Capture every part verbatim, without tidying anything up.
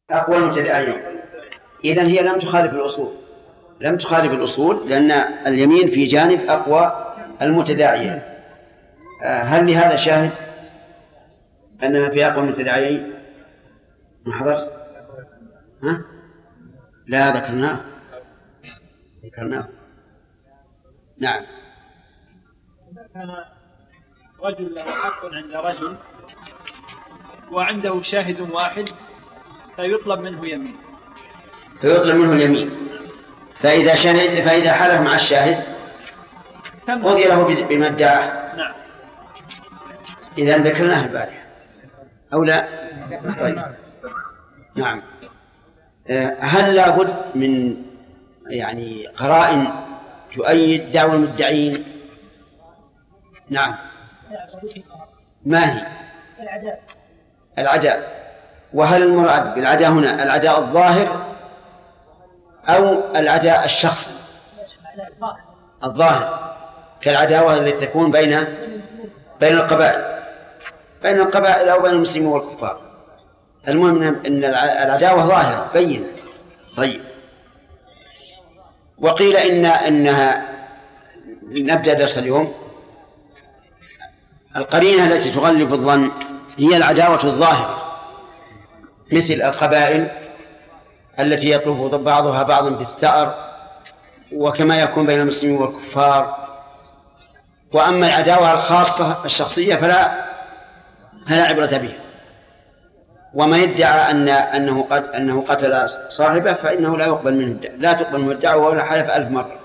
أقوى المتداعين. إذن هي لم تخالف الأصول، لم تخالف الأصول لأن اليمين في جانب أقوى المتداعين. هل لهذا شاهد أنها في أقوى المتداعين؟ ما حضرت؟ ها؟ لا ذكرناه ذكرناه نعم. إذا كان رجل له حق عند رجل وعنده شاهد واحد فيطلب منه يمين فيطلب منه اليمين فإذا شهد فإذا حلف مع الشاهد قضي له بما ادعاه. نعم. إذا ذكرناه البارحة أو لا؟ طيب. نعم. هل لا بد من يعني قرائن تؤيد دعوى المدعين؟ نعم. ما هي؟ العداء. العداء. وهل المراد بالعداء هنا العداء الظاهر أو العداء الشخصي؟ الظاهر كالعداوة التي تكون بين بين القبائل بين القبائل أو بين المسلمين والكفار. المهم أن العداوة ظاهرة بين. طيب. وقيل إن إنها نبدأ درس اليوم القرينة التي تغلب الظن هي العداوة الظاهرة مثل القبائل التي يطلب بعضها بعضا بالثأر وكما يكون بين المسلمين والكفار. وأما العداوة الخاصة الشخصية فلا فلا عبرة بها. وما يدعى أن أنه قد أنه قتل صاحبه فإنه لا يقبل منه لا تقبل منه الدعوة ولا حلف ألف مرة.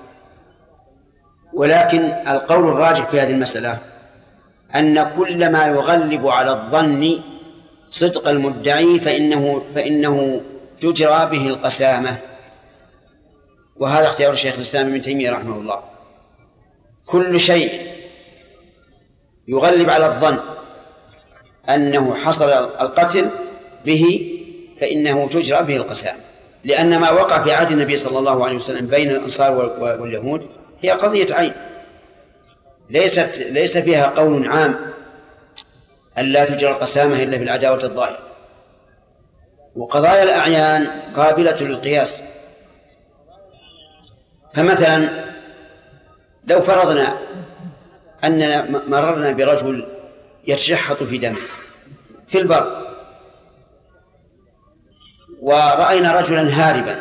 ولكن القول الراجح في هذه المسألة أن كل ما يغلب على الظن صدق المدعي فإنه فإنه تجرى به القسامة. وهذا اختيار الشيخ الإسلام ابن تيمية رحمه الله. كل شيء يغلب على الظن أنه حصل القتل به فإنه تجرى به القسامة، لأن ما وقع في عهد النبي صلى الله عليه وسلم بين الأنصار واليهود هي قضية عين ليست ليس فيها قول عام أن لا تجرى القسامة إلا في العداوة الظاهرة. وقضايا الأعيان قابلة للقياس. فمثلا لو فرضنا أننا مررنا برجل يتشحط في دمه في البر ورأينا رجلا هاربا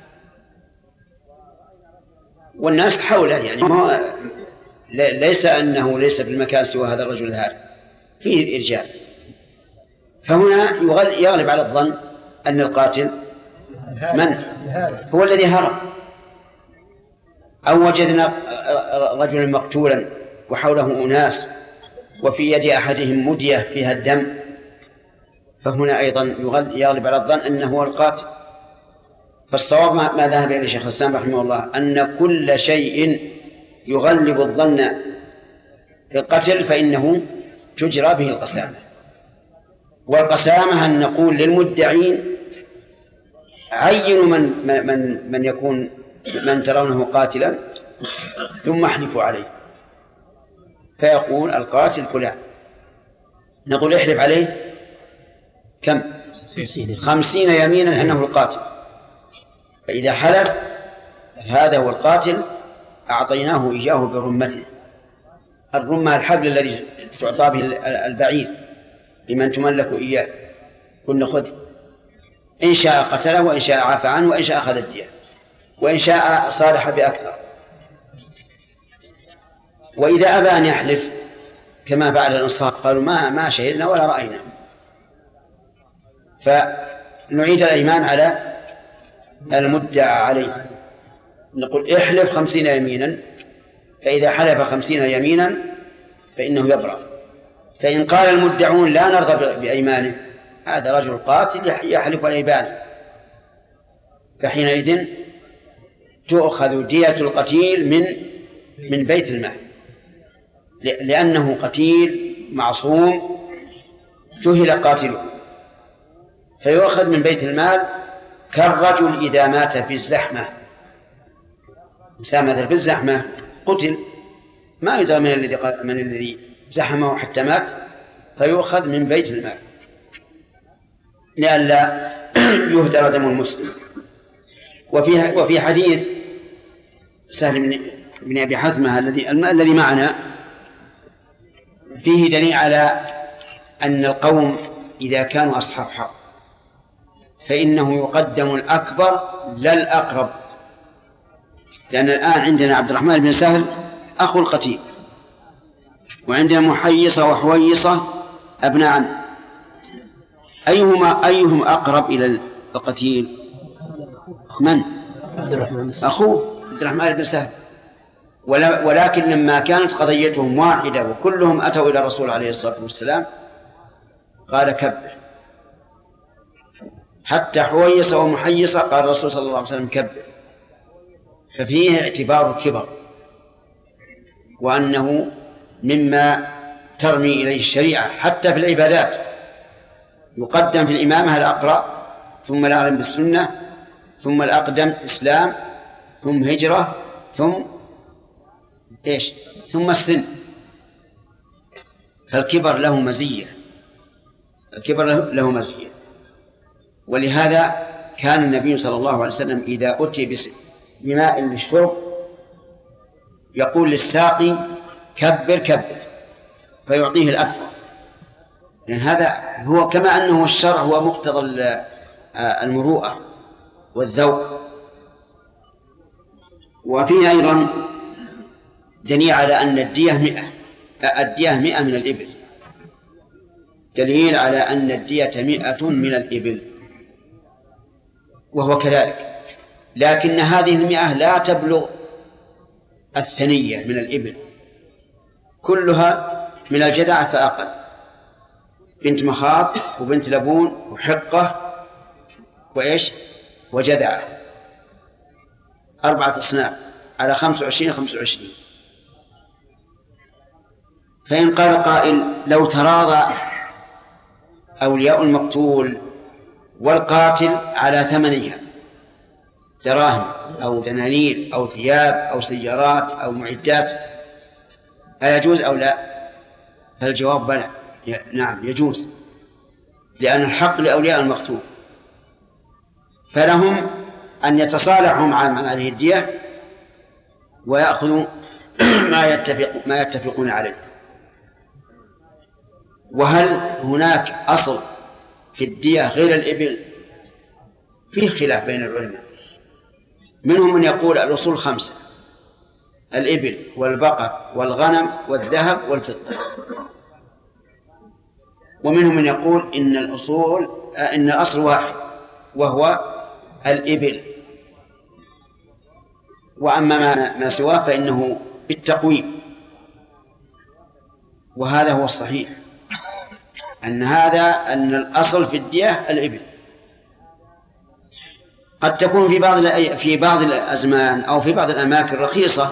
والناس حوله، يعني ما ليس أنه ليس في المكان سوى هذا الرجل الهارب فيه الإرجاء. فهنا يغلب على الظن أن القاتل من هو الذي هرب. أو وجدنا رجلا مقتولا وحوله أناس وفي يد أحدهم مدية فيها الدم فهنا أيضا يغلب على الظن أنه هو القاتل. فالصواب ما ذهب إليه الشيخ الإسلام رحمه الله أن كل شيء يغلب الظن في القتل فإنه تجرى به القسامة. والقسامة أن نقول للمدعين عينوا من, من, من يكون من ترونه قاتلا ثم احلفوا عليه. فيقول القاتل فلان، نقول احلف عليه كم؟ خمسين يمينا أنه القاتل. فإذا حلف هذا هو القاتل أعطيناه إياه برمته. الرمة الحبل الذي تعطى به البعير لمن تملك إياه. قلنا خذ، إن شاء قتله وإن شاء عفى عنه وإن شاء أخذ الدية وإن شاء صالح بأكثر. وإذا أبى أن يحلف كما فعل الأنصار قالوا ما ما شهدنا ولا رأينا، فنعيد الأيمان على المدعى عليه. نقول احلف خمسين يمينا، فإذا حلف خمسين يمينا فإنه يبرأ. فإن قال المدعون لا نرضى بأيمانه هذا رجل قاتل يحلف على يبان، فحينئذ تؤخذ دية القتيل من من بيت المال، لأنه قتيل معصوم جهل قاتله، فيؤخذ من بيت المال كالرجل إذا مات في الزحمة. إنسان مثل في الزحمة قتل ما يدرى من الذي من الذي زحمه حتى مات، فيؤخذ من بيت المال لئلا يهدر دم المسلم. وفي وفي حديث سهل بن بن أبي حثمة الذي الذي معنا فيه دليل على أن القوم إذا كانوا أصحاب حق فإنه يقدم الأكبر لا الأقرب، لأن الآن عندنا عبد الرحمن بن سهل أخو القتيل، وعندنا محيصة وحويصة أبناء عم، أيهما أيهم أقرب إلى القتيل؟ من؟ أخوه عبد الرحمن بن سهل. ولكن لما كانت قضيتهم واحدة وكلهم أتوا إلى الرسول عليه الصلاة والسلام قال كبر، حتى حويصة ومحيصة قال الرسول صلى الله عليه وسلم كبر، ففيه اعتبار الكبر وأنه مما ترمي إليه الشريعة حتى في العبادات، يقدم في الإمامة الأقرأ ثم الأعلم بالسنة ثم الأقدم إسلام ثم هجرة ثم إيش ثم السن. فالكبر له مزية، الكبر له مزية. ولهذا كان النبي صلى الله عليه وسلم إذا أتي بماء للشرب يقول للساقي كبر كبر فيعطيه الأكبر، لأن هذا هو كما أنه الشرع هو مقتضى المروءة والذوق. وفيه أيضا دليل على أن الدية مئة الدية مئة من الإبل، دليل على أن الدية مئة من الإبل، وهو كذلك، لكن هذه المئة لا تبلغ الثنية من الإبل، كلها من الجدع فأقل، بنت مخاض وبنت لبون وحقة وإيش وجدعة، أربعة أصناف على خمس وعشرين خمس وعشرين. فإن قال قائل لو تراضى أولياء المقتول والقاتل على ثمنها دراهم أو دنانير أو ثياب أو سيارات أو معدات أيجوز أو لا؟ فالجواب بلى، نعم يجوز، لأن الحق لأولياء المقتول، فلهم أن يتصالحوا مع هذه الدية ويأخذوا ما يتفق ما يتفقون عليه. وهل هناك أصل في الدية غير الإبل؟ فيه خلاف بين العلماء، منهم من يقول الأصول خمسة: الإبل والبقر والغنم والذهب والفضة، ومنهم من يقول إن الأصول إن الأصل واحد وهو الإبل، وأما ما, ما سواه فإنه بالتقويم. وهذا هو الصحيح، أن هذا أن الأصل في الدية الإبل. قد تكون في بعض في بعض الأزمان أو في بعض الأماكن رخيصة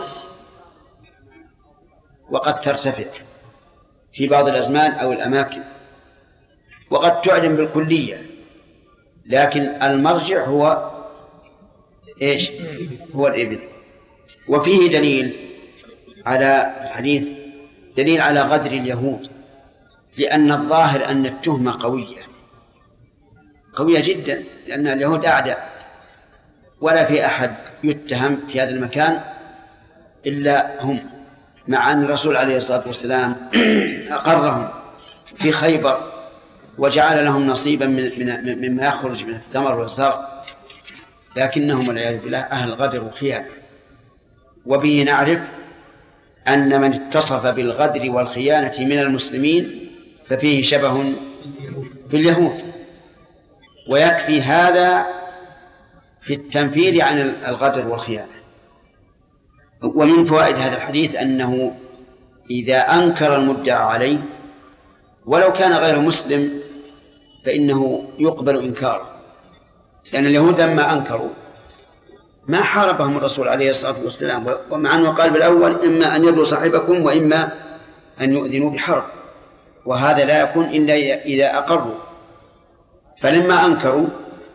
وقد ترتفع في بعض الأزمان أو الأماكن، وقد تعلم بالكلية، لكن المرجع هو إيش؟ هو الإبل. وفيه دليل على الحديث دليل على غدر اليهود، لأن الظاهر أن التهمة قوية قوية جدا، لأن اليهود أعداء ولا في أحد يتهم في هذا المكان إلا هم، مع أن الرسول عليه الصلاة والسلام أقرهم في خيبر وجعل لهم نصيبا من مما يخرج من الثمر والزرع، لكنهم والعياذ بالله أهل غدر وخيانة. وبه نعرف أن من اتصف بالغدر والخيانة من المسلمين ففيه شبه باليهود، ويكفي هذا في التنفير عن الغدر والخيانة. ومن فوائد هذا الحديث أنه إذا أنكر المدعى عليه ولو كان غير مسلم فإنه يقبل إنكاره، لأن اليهود لما أنكروا ما حاربهم الرسول عليه الصلاة والسلام، ومع أنه قال بالأول إما أن يروا صاحبكم وإما أن يؤذنوا بحرب، وهذا لا يكون إلا إذا أقروا. فلما أنكروا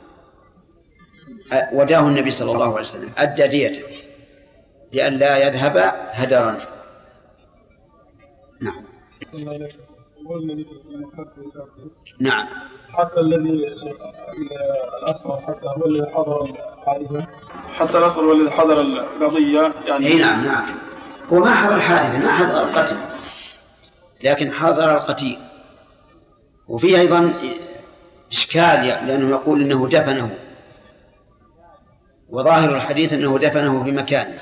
وداه النبي صلى الله عليه وسلم أدى ديته لئلا يذهب هدرا. نعم. نعم. حتى الذي الأصغر حتى هو الذي حضر الحادثة، حتى الأصغر هو الذي حضر القضية يعني. أي نعم نعم، هو ما حضر الحادثة، ما حضر القتل، لكن حضر القتيل. وفيه أيضا إشكال لأنه يقول إنه دفنه، وظاهر الحديث أنه دفنه في مكانه،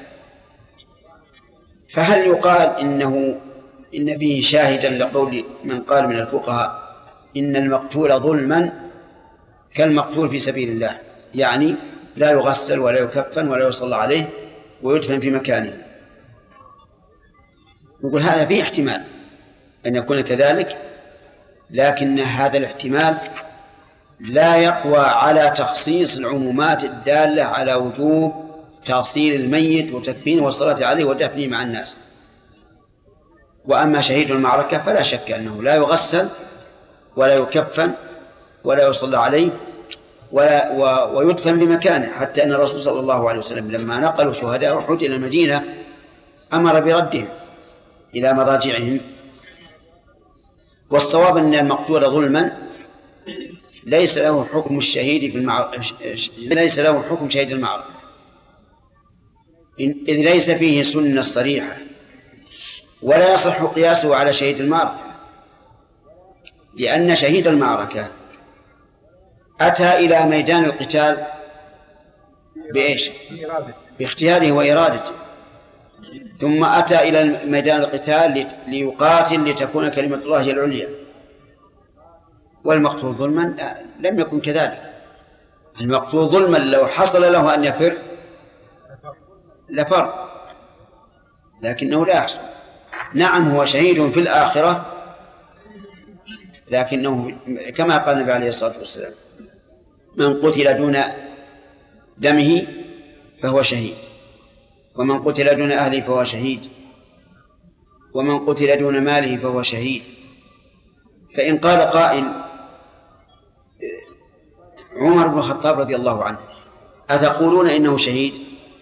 فهل يقال إنه إن فيه شاهدا لقول من قال من الفقهاء إن المقتول ظلما كالمقتول في سبيل الله، يعني لا يغسل ولا يكفن ولا يصلى عليه ويدفن في مكانه؟ نقول هذا فيه احتمال أن يكون كذلك، لكن هذا الاحتمال لا يقوى على تخصيص العمومات الدالة على وجوب تأصيل الميت وتكفينه والصلاة عليه ودفنه مع الناس. وأما شهيد المعركة فلا شك أنه لا يغسل ولا يكفن ولا يصلى عليه ولا ويدفن بمكانه، حتى أن الرسول صلى الله عليه وسلم لما نقلوا شهداء أحد إلى المدينة أمر بردهم إلى مضاجعهم. والصواب أن المقتول ظلما ليس له حكم الشهيد في المعركة، ليس له حكم شهيد المعركة، إذ ليس فيه سنة صريحة، ولا يصح قياسه على شهيد المعركة، لأن شهيد المعركة أتى إلى ميدان القتال بإيش؟ باختياره وإرادته، ثم أتى إلى ميدان القتال ليقاتل لتكون كلمة الله هي العليا. والمقتول ظلما لم يكن كذلك. المقتول ظلما لو حصل له أن يفر لفر، لكنه لا يحصل. نعم هو شهيد في الآخرة، لكنه كما قال النبي عليه الصلاة والسلام من قتل دون دمه فهو شهيد، ومن قتل دون أهله فهو شهيد، ومن قتل دون ماله فهو شهيد. فإن قال قائل عمر بن الخطاب رضي الله عنه أتقولون إنه شهيد؟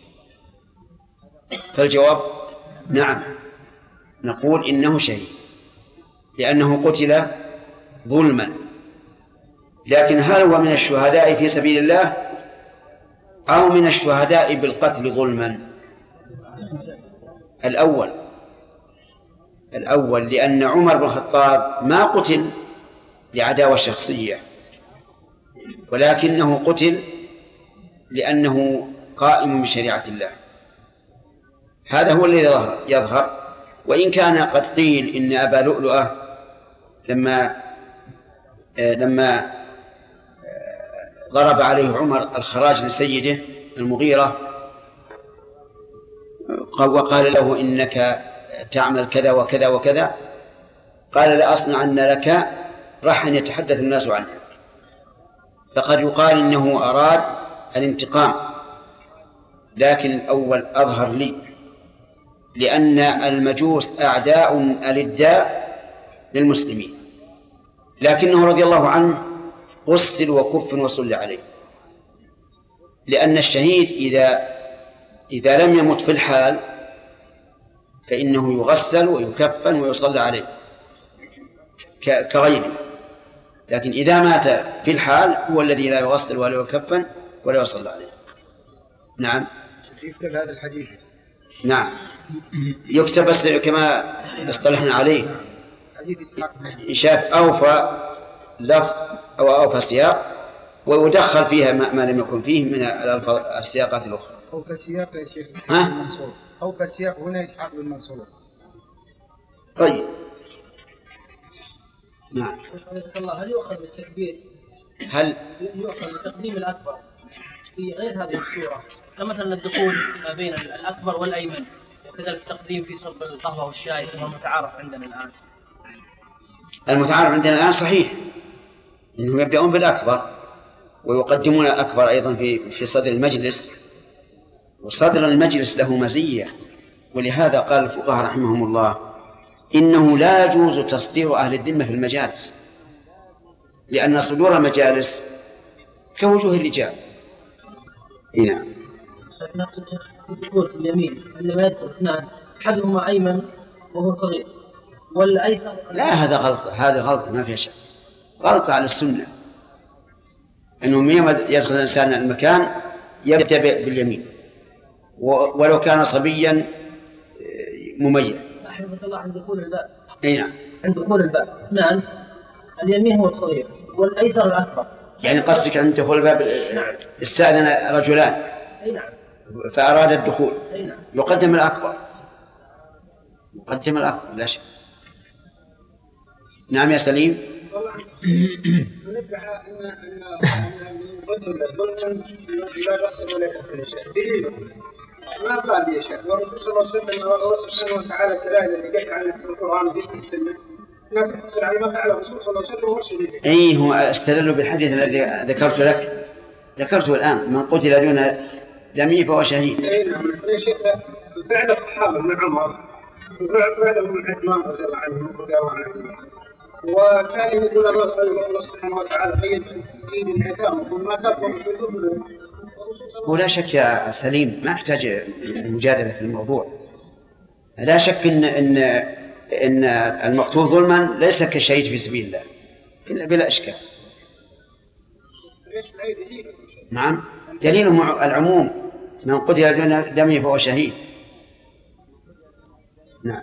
فالجواب نعم، نقول إنه شهيد لأنه قتل ظلما. لكن هل هو من الشهداء في سبيل الله أو من الشهداء بالقتل ظلما؟ الأول الأول لأن عمر بن الخطاب ما قتل لعداوة شخصية، ولكنه قتل لأنه قائم بشريعة الله. هذا هو الذي يظهر. وإن كان قد قيل إن أبا لؤلؤة لما لما ضرب عليه عمر الخراج لسيده المغيرة وقال له إنك تعمل كذا وكذا وكذا، قال لأصنعن لك رحا يتحدث الناس عنه. فقد يقال إنه أراد الانتقام، لكن الأول أظهر لي، لأن المجوس أعداء ألداء للمسلمين، لكنه رضي الله عنه غسل وكفن وصلى عليه، لأن الشهيد إذا إذا لم يمت في الحال فإنه يغسل ويكفن ويصلى عليه كغيره، لكن إذا مات في الحال هو الذي لا يغسل ولا يكفن ولا يصلى عليه. نعم يكتب هذا الحديث. نعم يكتب بس كما اصطلحنا عليه، شاف أوفى لفظ أو أوفى سياق ويدخل فيها ما لم يكن فيه من السياقات الأخرى. أوفى سياق يا شيخ إسحاق بن منصور، أوفى سياق هنا إسحاق بن منصور. طيب نعم. الله هل يؤخذ بالتكبير؟ هل يؤخذ بتقديم الأكبر في غير هذه الصورة، كمثلا الدخول ما بين الأكبر والأيمن، وكذلك التقديم في صب القهوة والشاي كما متعارف عندنا الآن؟ المتعارف عندنا الآن صحيح إنهم يبدأون بالأكبر ويقدمون الأكبر أيضا في في صدر المجلس، وصدر المجلس له مزية، ولهذا قال الفقهاء رحمهم الله إنه لا يجوز تصدير أهل الذمة في المجالس، لأن صدور المجالس كوجوه الرجال. نعم. يقول في اليمين عندما يدخل اثنان أحدهما أيمن وهو صغير والأيسر لا، هذا غلط، هذا غلط ما في شك، غلط على السنة، إنه ميما يدخل الإنسان المكان يبدأ باليمين ولو كان صبيا مميز. أحبك الله عند دخول الباب. أي نعم. عند دخول الباب اثنان، اليمين هو الصغير والأيسر الأكبر. يعني قصدك عند دخول الباب استأذن رجلان. أي نعم. فأراد الدخول. أي نعم. يقدم الأكبر. يقدم الأكبر لا شك. نعم يا سليم. ندعى ان ان الظلم لا يصل ولا يكفر شيء. ما قال لي شيء، والرسول صلى الله عليه وسلم الله سبحانه وتعالى الكلام الذي جاء عنه في القران في السنه لا تحصل على ما فعله الرسول صلى الله عليه وسلم ومرسله. اي هو استدل بالحديث الذي ذكرت لك، ذكرته الان، من قتل دون دمه فهو شهيد. اي نعم. فعل الصحابه من عمر وفعله من عثمان رضي الله عنه وكان يقول الله سبحانه وتعالى قيد دين الحكام وما تقوم بالظلم. ولا شك يا سليم، ما احتاج مجادله في الموضوع. لا شك ان ان ان المقتول ظلما ليس كالشهيد في سبيل الله الا بلا اشكال. نعم، دليله العموم، من قتل دون دمه فهو شهيد. نعم.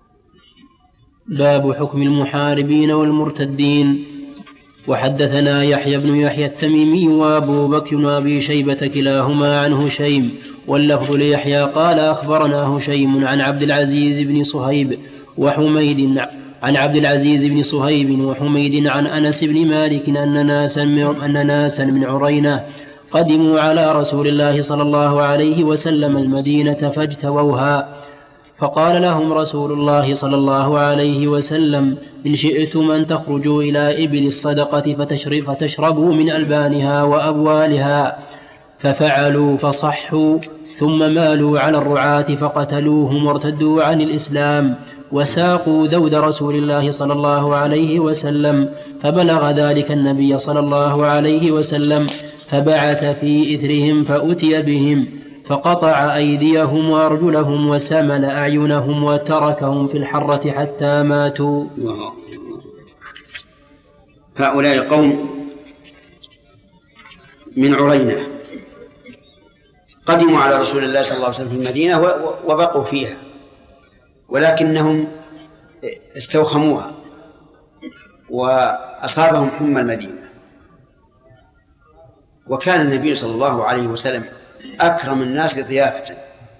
باب حكم المحاربين والمرتدين. وحدثنا يحيى بن يحيى التميمي وابو بكر وابي شيبة كلاهما عن هشيم، واللفظ ليحيى قال أخبرنا هشيم عن عبد العزيز بن صهيب وحميد عن عبد العزيز بن صهيب وحميد عن أنس بن مالك أن ناسا أن ناسا من عرينة قدموا على رسول الله صلى الله عليه وسلم المدينة فاجتووها، فقال لهم رسول الله صلى الله عليه وسلم: إن شئتم أن تخرجوا إلى إبل الصدقة فتشربوا من ألبانها وأبوالها، ففعلوا فصحوا، ثم مالوا على الرعاة فقتلوهم وارتدوا عن الإسلام، وساقوا ذود رسول الله صلى الله عليه وسلم، فبلغ ذلك النبي صلى الله عليه وسلم، فبعث في إثرهم فأتي بهم، فقطع أيديهم وأرجلهم وسمل أعينهم وتركهم في الحرة حتى ماتوا. هؤلاء قوم من عرينة قدموا على رسول الله صلى الله عليه وسلم في المدينة وبقوا فيها، ولكنهم استوخموها وأصابهم حمى المدينة، وكان النبي صلى الله عليه وسلم أكرم الناس ضيافة،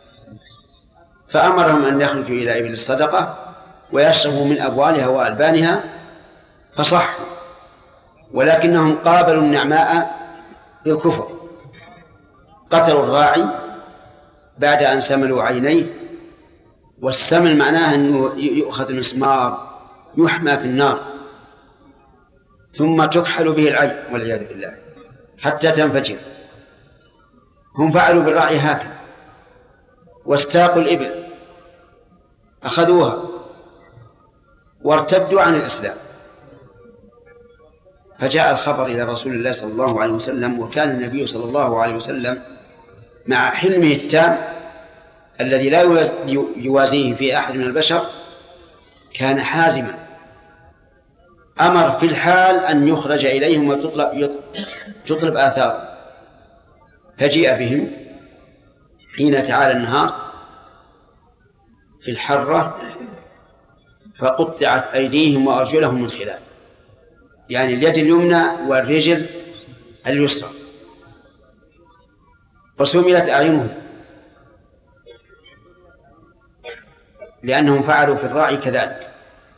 فأمرهم أن يخرجوا إلى إبل الصدقة ويشربوا من أبوالها وألبانها، فصحوا، ولكنهم قابلوا النعماء بالكفر، قتلوا الراعي بعد أن سملوا عينيه، والسمل معناه أنه يؤخذ مسمار يحمى في النار ثم تكحل به العين والعياذ بالله حتى تنفجر. هم فعلوا بالراعي هكذا، واستاقوا الإبل أخذوها وارتدوا عن الإسلام، فجاء الخبر إلى رسول الله صلى الله عليه وسلم، وكان النبي صلى الله عليه وسلم مع حلمه التام الذي لا يوازيه في أحد من البشر كان حازما، أمر في الحال أن يخرج إليهم وتطلب يطلب آثار، فجيء بهم حين تعالى النهار في الحرة فقطعت أيديهم وأرجلهم من خلاف، يعني اليد اليمنى والرجل اليسرى، وسملت أعينهم لأنهم فعلوا في الراعي كذلك،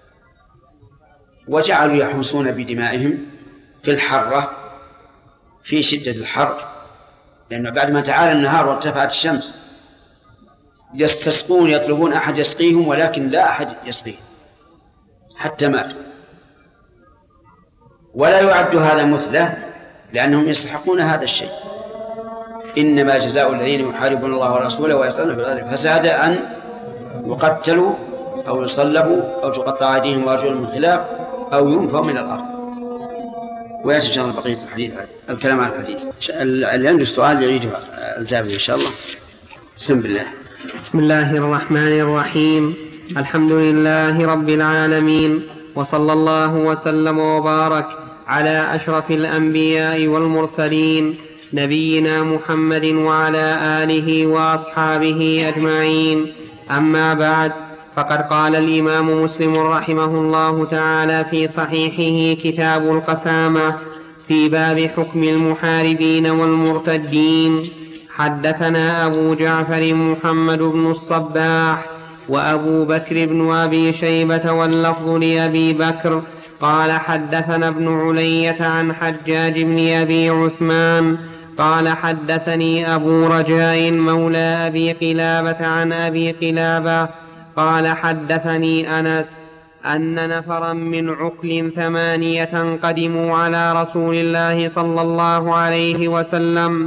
وجعلوا يحوسون بدمائهم في الحرة في شدة الحر، لأنه بعد ما تعالى النهار وارتفعت الشمس يستسقون يطلبون أحد يسقيهم، ولكن لا أحد يسقيهم حتى مات. ولا يعد هذا مثله لأنهم يستحقون هذا الشيء. إنما جزاء الذين يحاربون الله ورسوله ويسعون في الأرض فسادا أن يقتلوا أو يصلبوا أو تقطع أيديهم وأرجلهم من خلاف أو ينفوا من الأرض. ويأتي إن شاء الله بقية الحديث الكلام عن الحديث. اللي عنده السؤال يعيده الزابي إن شاء الله. بسم الله. بسم الله الرحمن الرحيم. الحمد لله رب العالمين، وصلى الله وسلم وبارك على أشرف الأنبياء والمرسلين نبينا محمد وعلى آله وأصحابه أجمعين. أما بعد، فقد قال الإمام مسلم رحمه الله تعالى في صحيحه كتاب القسامة في باب حكم المحاربين والمرتدين: حدثنا أبو جعفر محمد بن الصباح وأبو بكر بن أبي شيبة واللفظ لأبي بكر قال حدثنا ابن علية عن حجاج بن أبي عثمان قال حدثني أبو رجاء مولى أبي قلابة عن أبي قلابة قال حدثني أنس أن نفرا من عقل ثمانية قدموا على رسول الله صلى الله عليه وسلم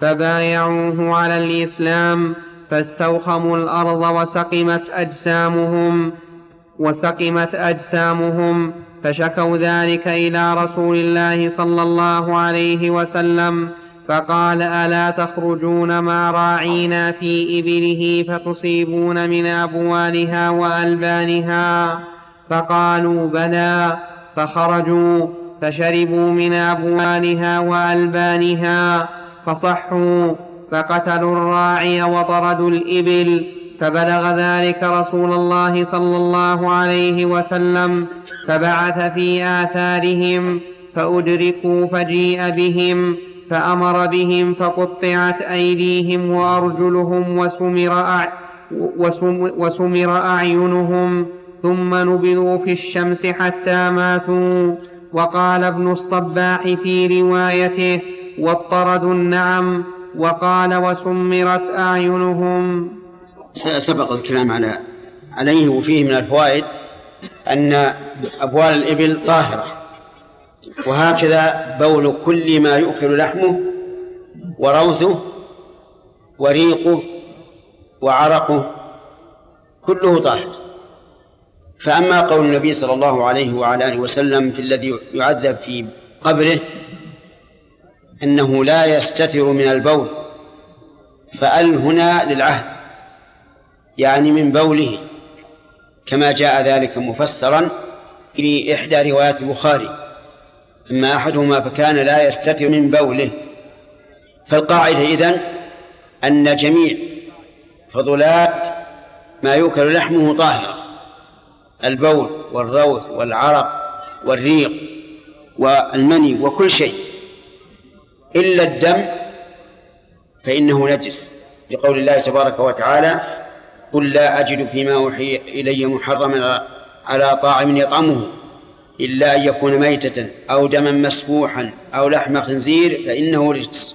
فبايعوه على الإسلام فاستوخموا الأرض وسقمت أجسامهم وسقمت أجسامهم فشكوا ذلك إلى رسول الله صلى الله عليه وسلم فقال: ألا تخرجون مع راعينا في إبله فتصيبون من أبوالها وألبانها؟ فقالوا: بلى. فخرجوا فشربوا من أبوالها وألبانها فصحوا فقتلوا الراعي وطردوا الإبل. فبلغ ذلك رسول الله صلى الله عليه وسلم فبعث في آثارهم فأدركوا فجيء بهم فأمر بهم فقطعت أيديهم وأرجلهم وسمر, أع... وسم... وسمر أعينهم ثم نبذوا في الشمس حتى ماتوا. وقال ابن الصباح في روايته: واضطردوا النعم. وقال: وسمرت أعينهم. سبق الكلام على عليه. وفيه من الفوائد أن أبوال الإبل طاهرة، وهكذا بول كل ما يؤكل لحمه وروثه وريقه وعرقه كله طاهر. فأما قول النبي صلى الله عليه وعلى آله وسلم في الذي يعذب في قبره أنه لا يستتر من البول، فأل هنا للعهد، يعني من بوله، كما جاء ذلك مفسرا في إحدى روايات البخاري، أما أحدهما فكان لا يستتر من بوله. فالقاعدة إذن أن جميع فضلات ما يؤكل لحمه طاهرة: البول والروث والعرق والريق والمني وكل شيء، إلا الدم فإنه نجس، لقول الله تبارك وتعالى: قل لا أجد فيما أوحي إلي محرما على طاعم يطعمه إلا أن يكون ميتة أو دما مسفوحا أو لحم خنزير فإنه رجس.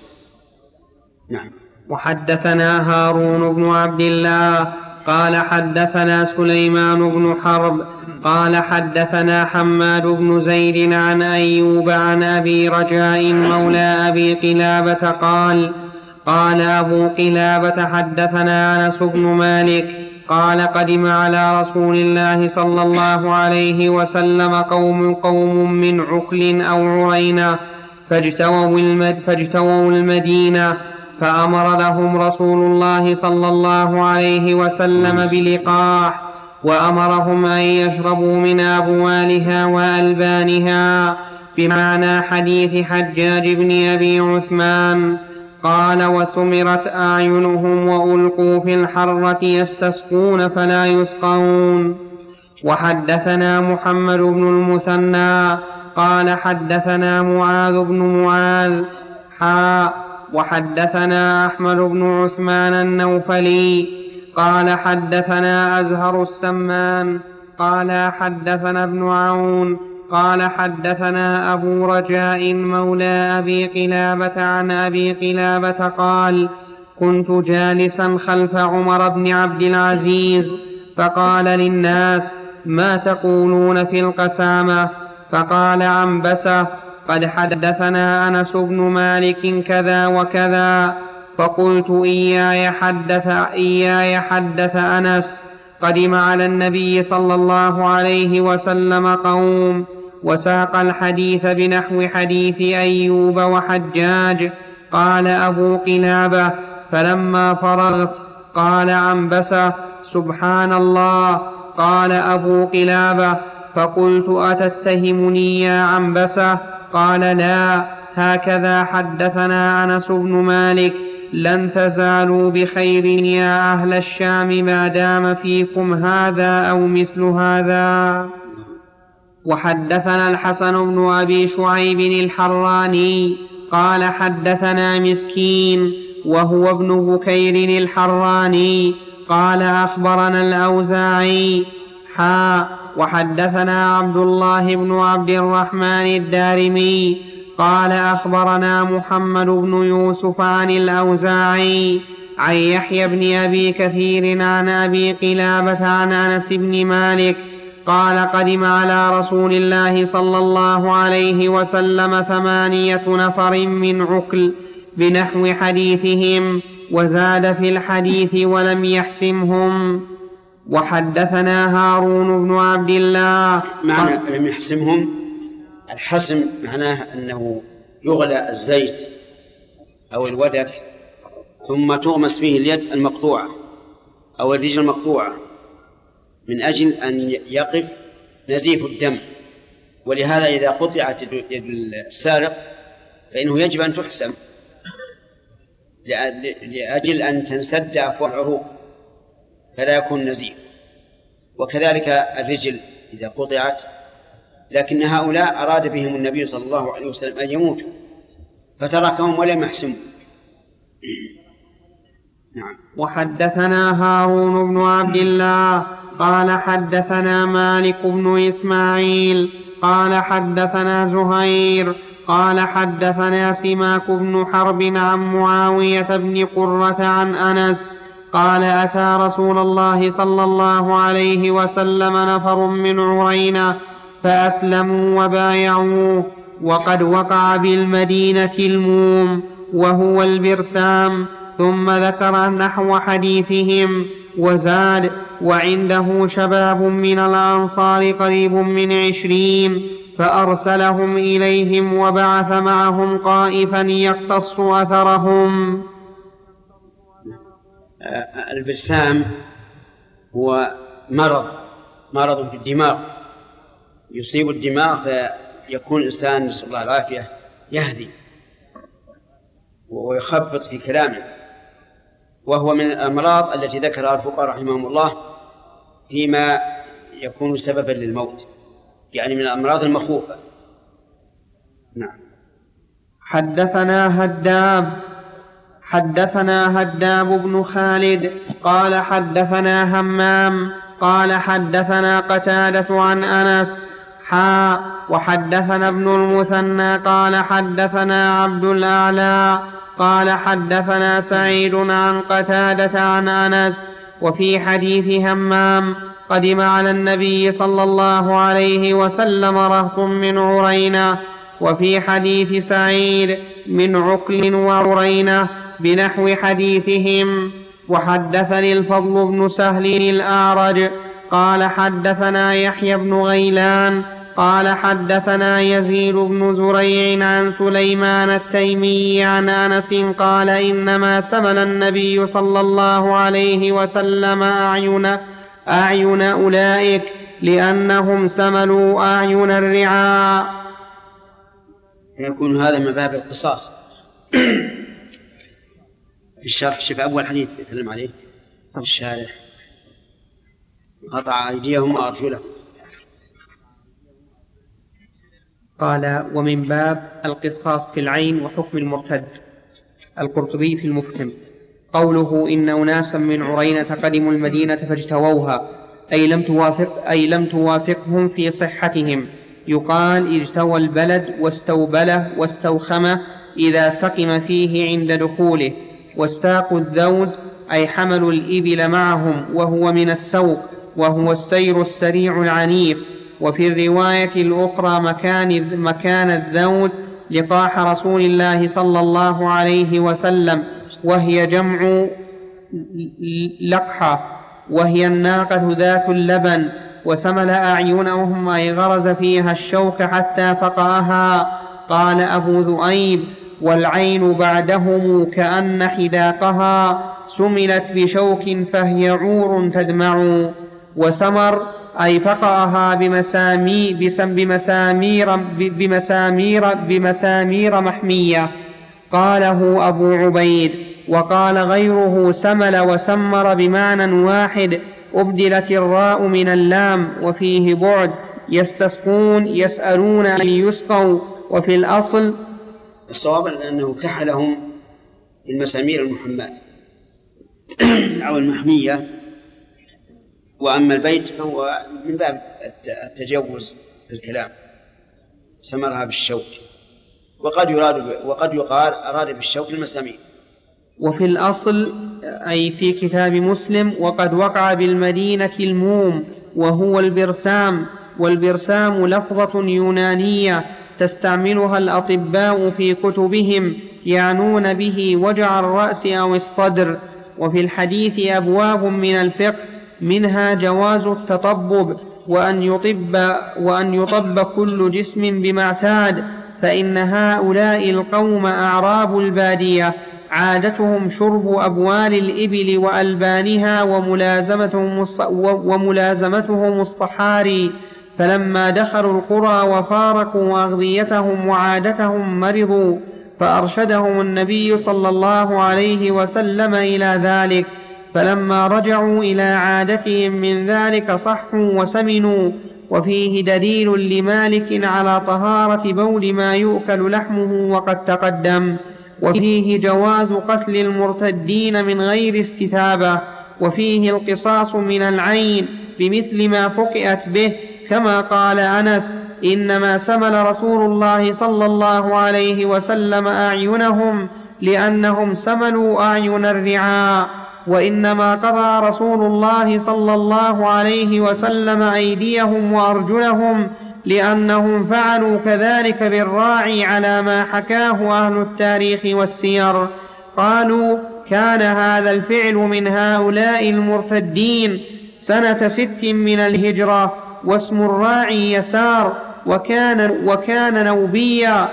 نعم. وحدثنا هارون بن عبد الله قال حدثنا سليمان بن حرب قال حدثنا حماد بن زيد عن أيوب عن أبي رجاء مولى أبي قلابة قال: قال أبو قلابة حدثنا أنس بن مالك قال: قدم على رسول الله صلى الله عليه وسلم قوم قوم من عقل أو عرينة فاجتووا, المد فاجتووا المدينة، فأمر لهم رسول الله صلى الله عليه وسلم بلقاح، وأمرهم أن يشربوا من أبوالها وألبانها، بمعنى حديث حجاج بن أبي عثمان. قال: وسمرت أعينهم وألقوا في الحرة يستسقون فلا يسقون. وحدثنا محمد بن المثنى قال حدثنا معاذ بن معاذ حا وحدثنا أحمد بن عثمان النوفلي قال حدثنا أزهر السمان قال حدثنا ابن عون قال حدثنا أبو رجاء مولى أبي قلابة عن أبي قلابة قال: كنت جالسا خلف عمر بن عبد العزيز فقال للناس: ما تقولون في القسامة؟ فقال عنبسة: قد حدثنا أنس بن مالك كذا وكذا. فقلت: إياي حدث, إياي حدث أنس. قدم على النبي صلى الله عليه وسلم قوم، وساق الحديث بنحو حديث أيوب وحجاج. قال أبو قلابة: فلما فرغت قال عنبسة: سبحان الله، قال أبو قلابة: فقلت: أتتهمني يا عنبسة؟ قال: لا، هكذا حدثنا أنس بن مالك: لن تزالوا بخير يا أهل الشام ما دام فيكم هذا أو مثل هذا. وحدثنا الحسن بن أبي شعيب الحراني قال حدثنا مسكين وهو ابن بكير الحراني قال أخبرنا الأوزاعي حا وحدثنا عبد الله بن عبد الرحمن الدارمي قال أخبرنا محمد بن يوسف عن الأوزاعي عن يحيى بن أبي كثير عن أبي قلابة عن أنس بن مالك قال: قدم على رسول الله صلى الله عليه وسلم ثمانية نفر من عقل بنحو حديثهم، وزاد في الحديث ولم يحسمهم. وحدثنا هارون بن عبد الله. معنى لم يحسمهم، الحسم معناه أنه يغلى الزيت أو الودك ثم تغمس فيه اليد المقطوعة أو الرجل المقطوعة من أجل أن يقف نزيف الدم. ولهذا إذا قطعت يد السارق فإنه يجب أن تحسم لأجل أن تنسد أفواه العروق فلا يكون نزيف. وكذلك الرجل إذا قطعت، لكن هؤلاء أراد بهم النبي صلى الله عليه وسلم أن يموتوا فتركهم ولم يحسموا. نعم. وحدثنا هارون بن عبد الله قال حدثنا مالك بن إسماعيل قال حدثنا زهير قال حدثنا سماك بن حرب عن معاوية بن قرة عن أنس قال: أتى رسول الله صلى الله عليه وسلم نفر من عرينة فأسلموا وبايعوه، وقد وقع بالمدينة الموم وهو البرسام، ثم ذكر نحو حديثهم وزاد: وعنده شباب من الأنصار قريب من عشرين، فأرسلهم إليهم وبعث معهم قائفا يقتص أثرهم. البرسام هو مرض مرض في الدماغ، يصيب الدماغ فيكون الإنسان نسأل الله العافية يهدي ويخبط في كلامه، وهو من الأمراض التي ذكرها الفقهاء رحمهم الله فيما يكون سببا للموت، يعني من الأمراض المخوفة. نعم. حدثنا هداب حدثنا هداب بن خالد قال حدثنا همام قال حدثنا قتادة عن أنس حا وحدثنا ابن المثنى قال حدثنا عبد الأعلى قال حدثنا سعيد عن قتادة عن أنس. وفي حديث همام: قدم على النبي صلى الله عليه وسلم رهط من عرينة. وفي حديث سعيد: من عقل وعرينة بنحو حديثهم. وحدثني الفضل بن سهل الأعرج قال حدثنا يحيى بن غيلان قال حدثنا يزيد بن زريع عن سليمان التيمي عن أنس قال: إنما سمل النبي صلى الله عليه وسلم أعين أعين أولئك لأنهم سملوا أعين الرعاء. يكون هذا من باب القصاص. في الشرح شوف أول حديث يتكلم عليه الشارح: قطع أيديهم وأرجلهم. قال: ومن باب القصاص في العين وحكم المرتد. القرطبي في المفهم: قوله إن أناسا من عرينة قدموا المدينة فاجتووها أي لم توافق أي لم توافقهم في صحتهم. يقال اجتوى البلد واستوبله واستوخمه إذا سقم فيه عند دخوله. واستاقوا الذود أي حملوا الإبل معهم وهو من السوق وهو السير السريع العنيف. وفي الرواية الأخرى مكان, مكان الذود لقاح رسول الله صلى الله عليه وسلم، وهي جمع لقحة، وهي الناقة ذات اللبن. وسمل أعينهم أي غرز فيها الشوك حتى فقأها. قال أبو ذؤيب: والعين بعدهم كأن حداقها سملت بشوك فهي عور تدمع. وسمر أي فقرها بمسامي بمسامير, بمسامير, بمسامير محمية. قاله أبو عبيد. وقال غيره سمل وسمر بمعنى واحد، أبدلت الراء من اللام، وفيه بعد. يستسقون يسألون أن يسقوا. وفي الأصل الصواب أنه كحلهم بالمسامير المحماة أو المحمية. وأما البيت فهو من باب التجوز في الكلام، سمرها بالشوك، وقد يراد وقد يقال أراد بالشوك المسامير. وفي الأصل أي في كتاب مسلم وقد وقع بالمدينة الموم وهو البرسام، والبرسام لفظة يونانية تستعملها الأطباء في كتبهم يعنون به وجع الرأس أو الصدر. وفي الحديث أبواب من الفقه، منها جواز التطبب وأن يطب, وأن يطب كل جسم بما اعتاد، فإن هؤلاء القوم أعراب البادية عادتهم شرب أبوال الإبل وألبانها وملازمتهم, وملازمتهم الصحاري، فلما دخلوا القرى وفارقوا أغذيتهم وعادتهم مرضوا، فأرشدهم النبي صلى الله عليه وسلم إلى ذلك، فلما رجعوا إلى عادتهم من ذلك صحوا وسمنوا. وفيه دليل لمالك على طهارة بول ما يؤكل لحمه وقد تقدم. وفيه جواز قتل المرتدين من غير استتابة. وفيه القصاص من العين بمثل ما فقئت به، كما قال أنس: إنما سمل رسول الله صلى الله عليه وسلم أعينهم لأنهم سملوا أعين الرعاء، وإنما قضى رسول الله صلى الله عليه وسلم أيديهم وأرجلهم لأنهم فعلوا كذلك بالراعي، على ما حكاه أهل التاريخ والسير. قالوا: كان هذا الفعل من هؤلاء المرتدين سنة ست من الهجرة، واسم الراعي يسار، وكان, وكان نوبيا،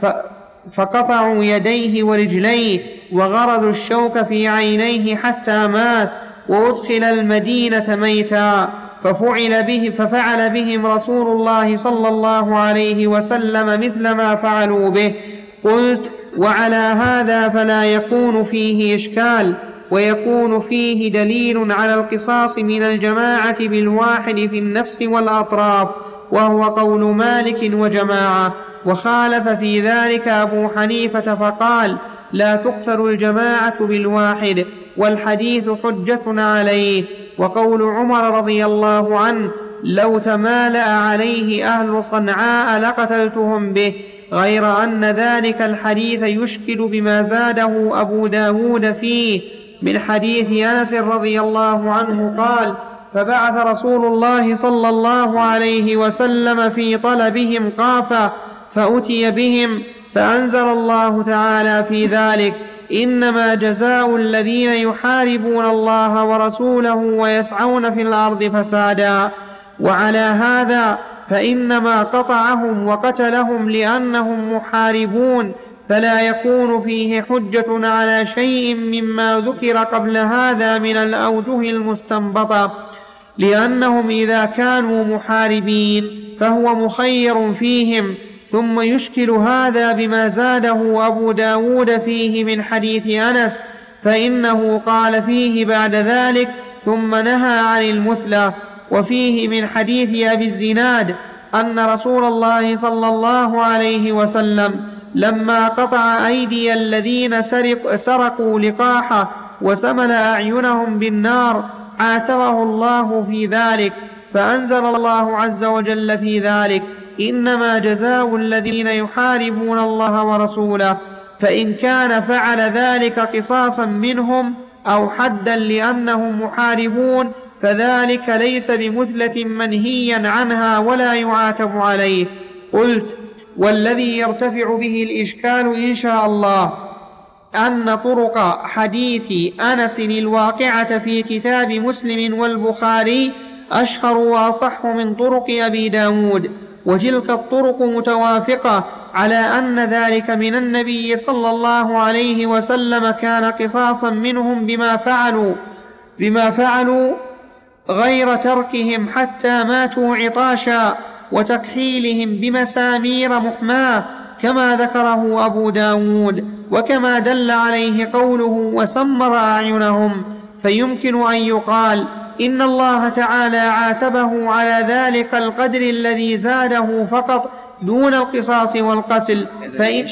فقطعوا يديه ورجليه وغرزوا الشوك في عينيه حتى مات، وأدخل المدينة ميتا، ففعل, به ففعل بهم رسول الله صلى الله عليه وسلم مثل ما فعلوا به. قلت: وعلى هذا فلا يكون فيه إشكال، ويكون فيه دليل على القصاص من الجماعة بالواحد في النفس والأطراف، وهو قول مالك وجماعة. وخالف في ذلك أبو حنيفة فقال: لا تقتل الجماعة بالواحد، والحديث حجة عليه. وقول عمر رضي الله عنه: لو تمالأ عليه أهل صنعاء لقتلتهم به، غير أن ذلك الحديث يشكل بما زاده أبو داود فيه من حديث أنس رضي الله عنه قال: فبعث رسول الله صلى الله عليه وسلم في طلبهم قافة، فأتي بهم، فأنزل الله تعالى في ذلك: إنما جزاء الذين يحاربون الله ورسوله ويسعون في الأرض فسادا. وعلى هذا فإنما قطعهم وقتلهم لأنهم محاربون، فلا يكون فيه حجة على شيء مما ذكر قبل هذا من الأوجه المستنبطة، لأنهم إذا كانوا محاربين فهو مخير فيهم. ثم يشكل هذا بما زاده أبو داود فيه من حديث أنس، فإنه قال فيه بعد ذلك: ثم نهى عن المثلى. وفيه من حديث أبي الزناد أن رسول الله صلى الله عليه وسلم لما قطع أيدي الذين سرق سرقوا لقاحة وسمل أعينهم بالنار عاتبه الله في ذلك، فأنزل الله عز وجل في ذلك: إنما جزاء الذين يحاربون الله ورسوله. فإن كان فعل ذلك قصاصا منهم أو حدا لأنهم محاربون فذلك ليس بمثلة منهيا عنها ولا يعاتب عليه. قلت: والذي يرتفع به الإشكال إن شاء الله أن طرق حديث أنس الواقعة في كتاب مسلم والبخاري أشهر وأصح من طرق أبي داود، وتلك الطرق متوافقة على أن ذلك من النبي صلى الله عليه وسلم كان قصاصا منهم بما فعلوا بما فعلوا غير تركهم حتى ماتوا عطاشا وتكحيلهم بمسامير محماة كما ذكره أبو داود، وكما دل عليه قوله وسمر أعينهم. فيمكن أن يقال إن الله تعالى عاتبه على ذلك القدر الذي زاده فقط دون القصاص والقتل. فإن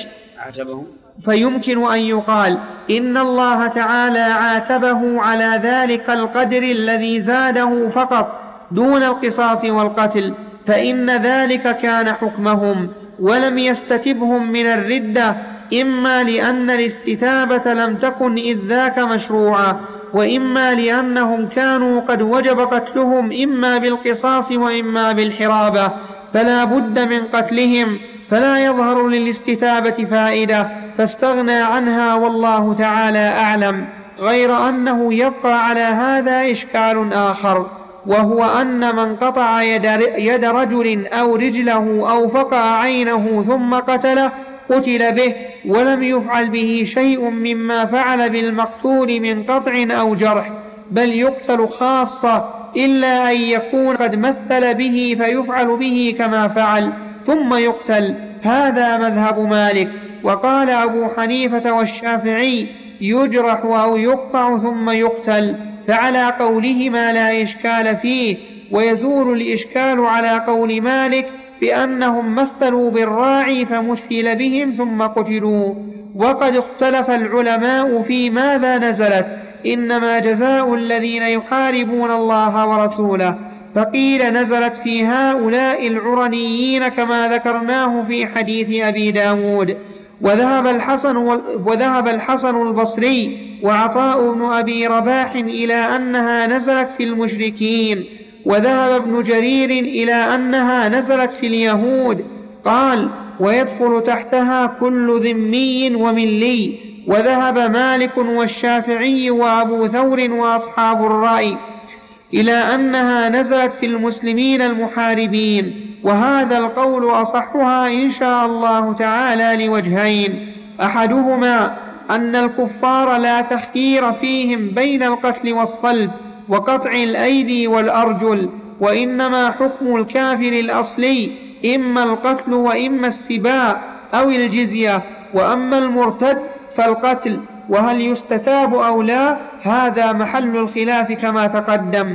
فيمكن أن يقال إن الله تعالى عاتبه على ذلك القدر الذي زاده فقط دون القصاص والقتل، فإن ذلك كان حكمهم، ولم يستتبهم من الردة، إما لأن الاستتابة لم تكن إذ ذاك مشروعة، وإما لأنهم كانوا قد وجب قتلهم إما بالقصاص وإما بالحرابة، فلا بد من قتلهم، فلا يظهر للاستتابة فائدة فاستغنى عنها، والله تعالى أعلم. غير أنه يبقى على هذا إشكال آخر، وهو أن من قطع يد رجل أو رجله أو فقع عينه ثم قتله قتل به، ولم يفعل به شيء مما فعل بالمقتول من قطع أو جرح، بل يقتل خاصة، إلا أن يكون قد مثل به فيفعل به كما فعل ثم يقتل. هذا مذهب مالك. وقال أبو حنيفة والشافعي يجرح أو يقطع ثم يقتل، فعلى قولهما لا إشكال فيه، ويزول الإشكال على قول مالك بأنهم مثلوا بالراعي فمثل بهم ثم قتلوا. وقد اختلف العلماء في ماذا نزلت، إنما جزاء الذين يحاربون الله ورسوله، فقيل نزلت في هؤلاء العرنيين كما ذكرناه في حديث أبي داود. وذهب الحسن, وذهب الحسن البصري وعطاء بن أبي رباح إلى أنها نزلت في المشركين، وذهب ابن جرير إلى أنها نزلت في اليهود. قال ويدخل تحتها كل ذمي وملي. وذهب مالك والشافعي وأبو ثور وأصحاب الرأي إلى أنها نزلت في المسلمين المحاربين، وهذا القول أصحها إن شاء الله تعالى لوجهين: أحدهما أن الكفار لا تخيير فيهم بين القتل والصلب وقطع الأيدي والأرجل، وإنما حكم الكافر الأصلي إما القتل وإما السباء أو الجزية، وأما المرتد فالقتل، وهل يستتاب أو لا هذا محل الخلاف كما تقدم.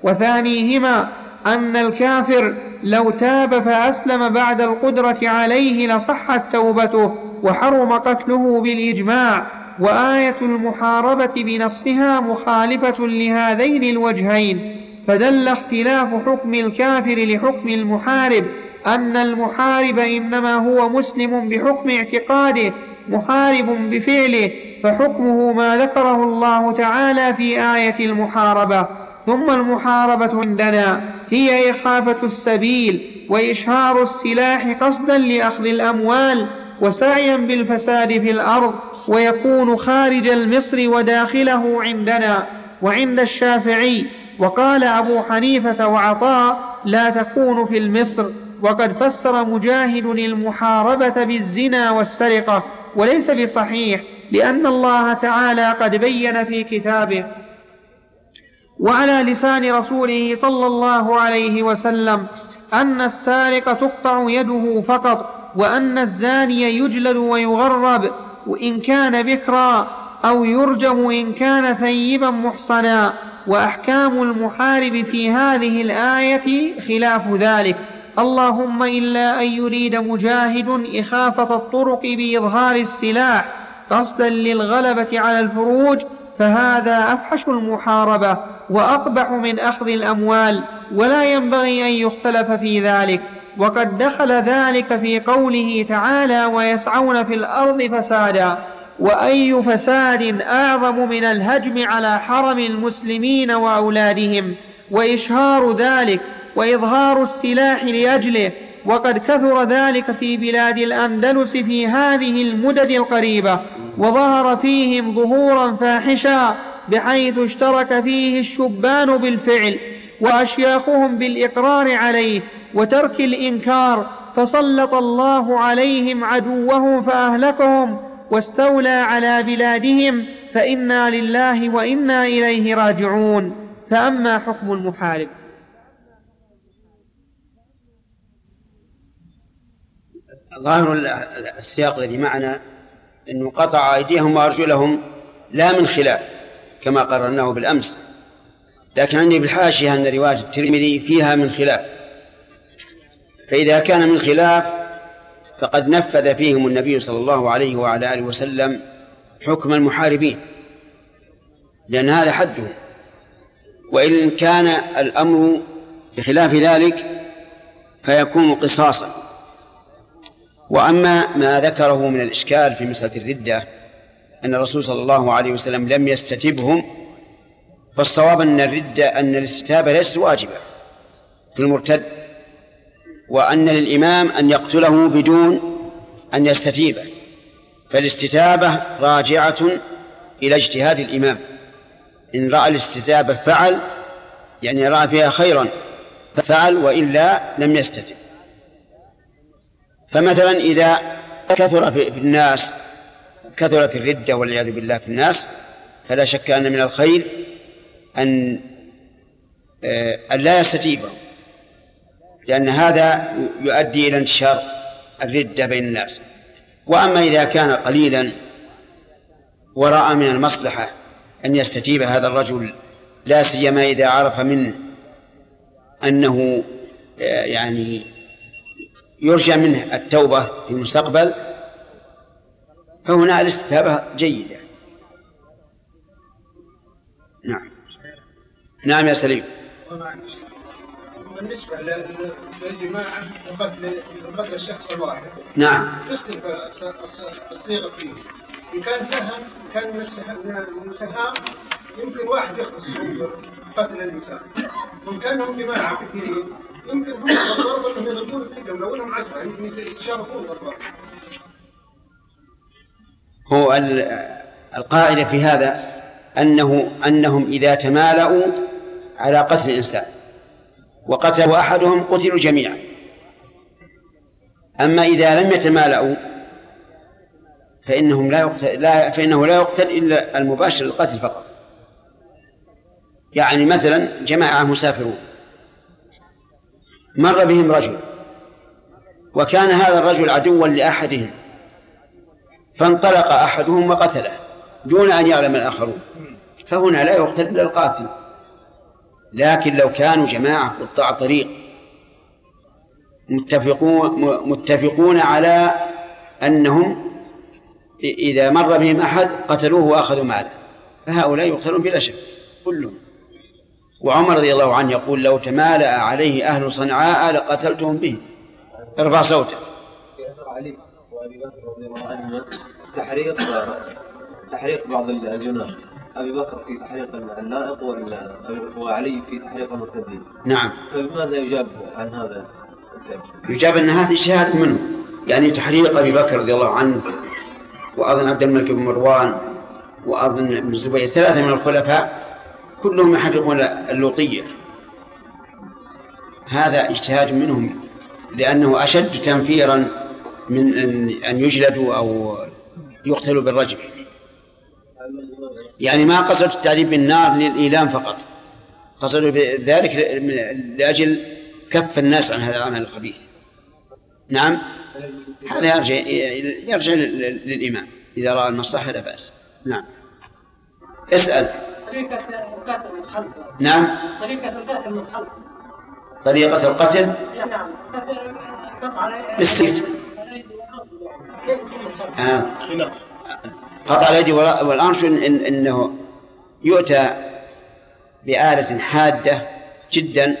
وثانيهما أن الكافر لو تاب فأسلم بعد القدرة عليه لصحت توبته وحرم قتله بالإجماع، وآية المحاربة بنصها مخالفة لهذين الوجهين، فدل اختلاف حكم الكافر لحكم المحارب أن المحارب إنما هو مسلم بحكم اعتقاده محارب بفعله، فحكمه ما ذكره الله تعالى في آية المحاربة. ثم المحاربة عندنا هي إخافة السبيل وإشهار السلاح قصدا لأخذ الأموال وسعيا بالفساد في الأرض، ويكون خارج المصر وداخله عندنا وعند الشافعي. وقال أبو حنيفة وعطاء لا تكون في المصر، وقد فسر مجاهد المحاربة بالزنا والسرقة، وليس بصحيح، لأن الله تعالى قد بين في كتابه وعلى لسان رسوله صلى الله عليه وسلم أن السارق تقطع يده فقط، وأن الزاني يجلد ويغرب وإن كان بكرا، أو يرجم إن كان ثيبا محصنا. وأحكام المحارب في هذه الآية خلاف ذلك، اللهم إلا أن يريد مجاهد إخافة الطرق بإظهار السلاح قصدا للغلبة على الفروج، فهذا أفحش المحاربة وأقبح من أخذ الأموال، ولا ينبغي أن يختلف في ذلك. وقد دخل ذلك في قوله تعالى ويسعون في الأرض فسادا، وأي فساد أعظم من الهجم على حرم المسلمين وأولادهم وإشهار ذلك وإظهار السلاح لأجله. وقد كثر ذلك في بلاد الأندلس في هذه المدد القريبة، وظهر فيهم ظهورا فاحشا، بحيث اشترك فيه الشبان بالفعل وأشياخهم بالإقرار عليه وترك الإنكار، فسلط الله عليهم عدوهم فأهلكهم واستولى على بلادهم، فإنا لله وإنا إليه راجعون. فأما حكم المحارب. ظاهر السياق الذي معنا أنه قطع أيديهم وأرجلهم لا من خلاف كما قررناه بالأمس، لكن عندي بالحاشية أن رواية الترمذي فيها من خلاف، فإذا كان من خلاف فقد نفذ فيهم النبي صلى الله عليه وعلى آله وسلم حكم المحاربين، لأن هذا حده، وإن كان الأمر بخلاف ذلك فيكون قصاصا. وأما ما ذكره من الإشكال في مسألة الردة أن الرسول صلى الله عليه وسلم لم يستتبهم، فالصواب أن الردة أن الاستتابة ليست واجبة في المرتد، وأن للإمام أن يقتله بدون أن يستتيبه، فالاستتابة راجعة إلى اجتهاد الإمام، إن رأى الاستتابة فعل، يعني رأى فيها خيرا ففعل، وإلا لم يستتب. فمثلا إذا كثر في الناس كثرت الردة والعياذ بالله في الناس، فلا شك أن من الخير أن أن لا يستتيبه، لأن هذا يؤدي إلى انتشار الردة بين الناس. وأما إذا كان قليلا ورأى من المصلحة أن يستتيب هذا الرجل، لا سيما إذا عرف منه أنه يعني يرجى منه التوبة في المستقبل، فهنا الاستتابة جيدة. نعم نعم يا سليم. بالنسبة للجماعة وقتل قتل الشخص الواحد، نعم تختلف الصيغة فيه. إن كان سهم كان من السهام يمكن واحد يختص قتل الإنسان، وإن كانهم جماعة كثيرين يمكن هم الضرب أنهم يضربون فيهم لو أنهم عشرة يمكن يتشاركون ضربهم. هو القاعدة في هذا أنه أنهم إذا تمالأوا على قتل الإنسان وقتلوا أحدهم قتلوا جميعا. أما إذا لم يتمالأوا فإنهم لا يقتل لا فإنه لا يقتل إلا المباشر للقتل فقط. يعني مثلا جماعة مسافرون مر بهم رجل وكان هذا الرجل عدوا لأحدهم، فانطلق أحدهم وقتله دون أن يعلم الآخرون، فهنا لا يقتل إلا القاتل. لكن لو كانوا جماعة قطاع طريق متفقون, متفقون على أنهم إذا مر بهم أحد قتلوه وأخذوا ماله، فهؤلاء يقتلون بلا شك كلهم. وعمر رضي الله عنه يقول لو تمالأ عليه أهل صنعاء لقتلتهم به. ارفع صوته. علي وأبي بكر رضي الله عنهما تحريق تحريق بعض الجناح، أبي بكر في تحريق النائق وعلي في تحريق المرتدين. نعم. فماذا يجاب عن هذا؟ يجاب أن هذا اجتهاد منه، يعني تحريق أبي بكر رضي الله عنه وأظن عبد الملك بن مروان وأظن ابن الزبير ثلاثة من الخلفاء كلهم يحرقون اللوطية، هذا اجتهاد منهم لأنه أشد تنفيرا من أن يجلدوا أو يقتلوا بالرجم. يعني ما قصدوا التعذيب بالنار للإيلام فقط، قصدوا ذلك لأجل كف الناس عن هذا العمل الخبيث. نعم هذا يرجع, يرجع للإمام إذا رأى المصلحة لا بأس. نعم اسأل. طريقة القتل من خلف. نعم طريقة القتل من خلف. طريقة القتل نعم بالسيف. آه. قطع اليد والأنف إن إنه يؤتى بآلة حادة جدا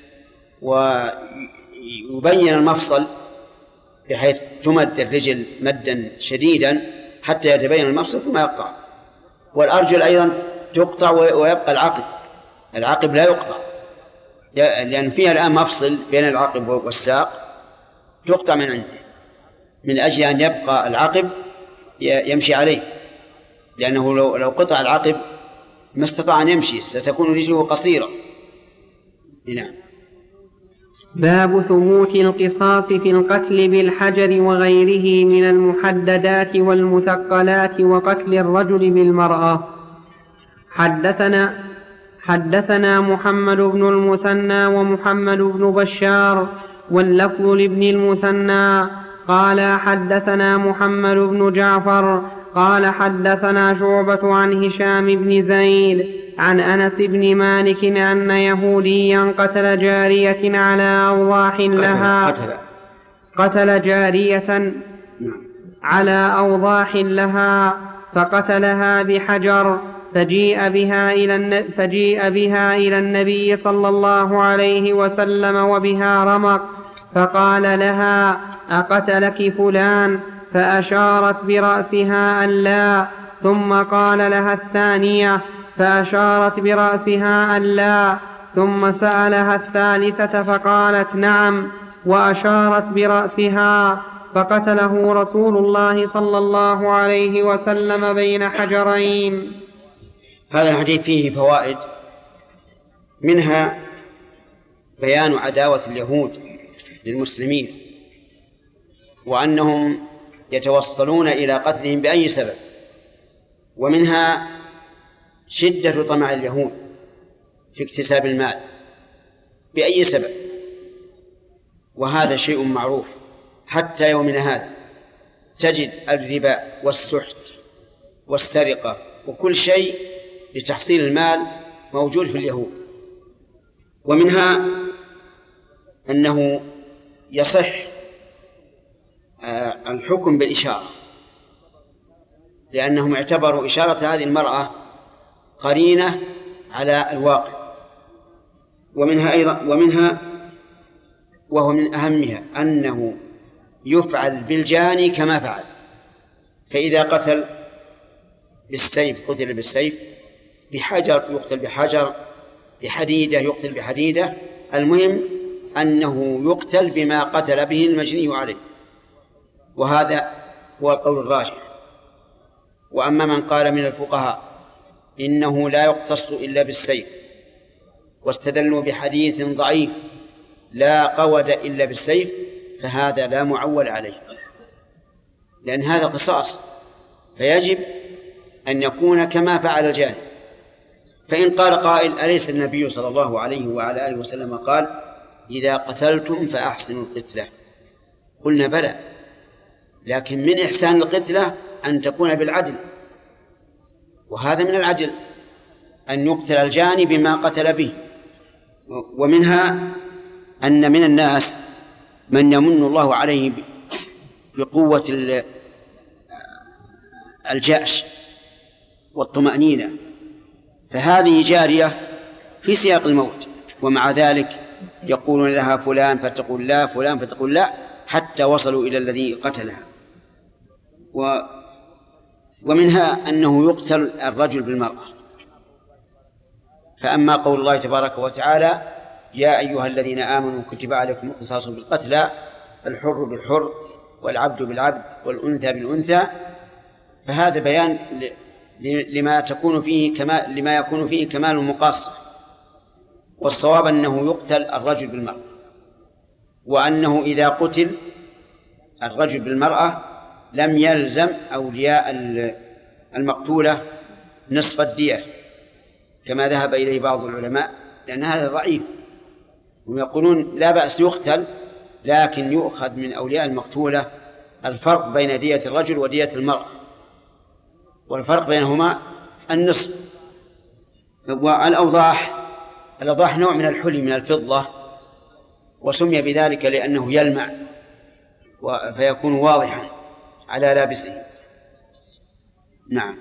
ويبين المفصل بحيث تمد الرجل مدا شديدا حتى يتبين المفصل ثم يقطع. والأرجل أيضا تقطع ويبقى العقب، العقب لا يقطع لأن فيها الآن مفصل بين العقب والساق تقطع من عنده من أجل أن يبقى العقب يمشي عليه، لأنه لو, لو قطع العقب ما استطاع أن يمشي ستكون رجله قصيرة. نعم. باب ثبوت القصاص في القتل بالحجر وغيره من المحددات والمثقلات وقتل الرجل بالمرأة. حدثنا حدثنا محمد بن المثنى ومحمد بن بشار واللفظ لابن المثنى قال حدثنا محمد بن جعفر قال حدثنا شعبة عن هشام بن زيد عن أنس بن مالك أن يهوديا قتل جارية على أوضاح لها قتل, قتل جارية على أوضاح لها فقتلها بحجر فجيء بها إلى فجيء بها إلى النبي صلى الله عليه وسلم وبها رمق فقال لها أقتلك فلان؟ فأشارت برأسها أن لا، ثم قال لها الثانية فأشارت برأسها أن لا، ثم سألها الثالثة فقالت نعم وأشارت برأسها، فقتله رسول الله صلى الله عليه وسلم بين حجرين. هذا الحديث فيه فوائد، منها بيان عداوة اليهود للمسلمين وأنهم يتوصلون إلى قتلهم بأي سبب، ومنها شدة طمع اليهود في اكتساب المال بأي سبب، وهذا شيء معروف حتى يومنا هذا. تجد الربا والسحت والسرقة وكل شيء لتحصيل المال موجود في اليهود. ومنها أنه يصح الحكم بالإشارة، لأنهم اعتبروا إشارة هذه المرأة قرينة على الواقع. ومنها أيضا ومنها وهو من أهمها أنه يفعل بالجاني كما فعل، فإذا قتل بالسيف قتل بالسيف، بحجر يقتل بحجر، بحديدة يقتل بحديدة، المهم أنه يقتل بما قتل به المجني عليه، وهذا هو القول الراجح. وأما من قال من الفقهاء إنه لا يقتص إلا بالسيف واستدلوا بحديث ضعيف لا قود إلا بالسيف، فهذا لا معول عليه، لأن هذا قصاص، فيجب أن يكون كما فعل الجاني. فإن قال قائل أليس النبي صلى الله عليه وعلى آله وسلم قال إذا قتلتم فأحسنوا القتلة؟ قلنا بلى، لكن من إحسان القتلة أن تكون بالعدل، وهذا من العدل أن يقتل الجاني بما قتل به. ومنها أن من الناس من يمن الله عليه بقوة الجأش والطمأنينة، فهذه جارية في سياق الموت، ومع ذلك يقولون لها فلان فتقول لا، فلان فتقول لا، حتى وصلوا إلى الذي قتلها. و ومنها أنه يقتل الرجل بالمرأة. فأما قول الله تبارك وتعالى يا أيها الذين آمنوا كتب عليكم القصاص بالقتلى، الحر بالحر والعبد بالعبد والأنثى بالأنثى، فهذا بيان لما تكون فيه كما لما يكون فيه كمال المقاصة. والصواب أنه يقتل الرجل بالمرأة، وأنه إذا قتل الرجل بالمرأة لم يلزم أولياء المقتولة نصف الدية كما ذهب إليه بعض العلماء، لأن هذا ضعيف. ويقولون لا بأس يقتل، لكن يؤخذ من أولياء المقتولة الفرق بين دية الرجل ودية المرأة، والفرق بينهما النصف. والأوضاح الأوضاح نوع من الحلي من الفضة، وسمي بذلك لأنه يلمع فيكون واضحا على لابسه. نعم.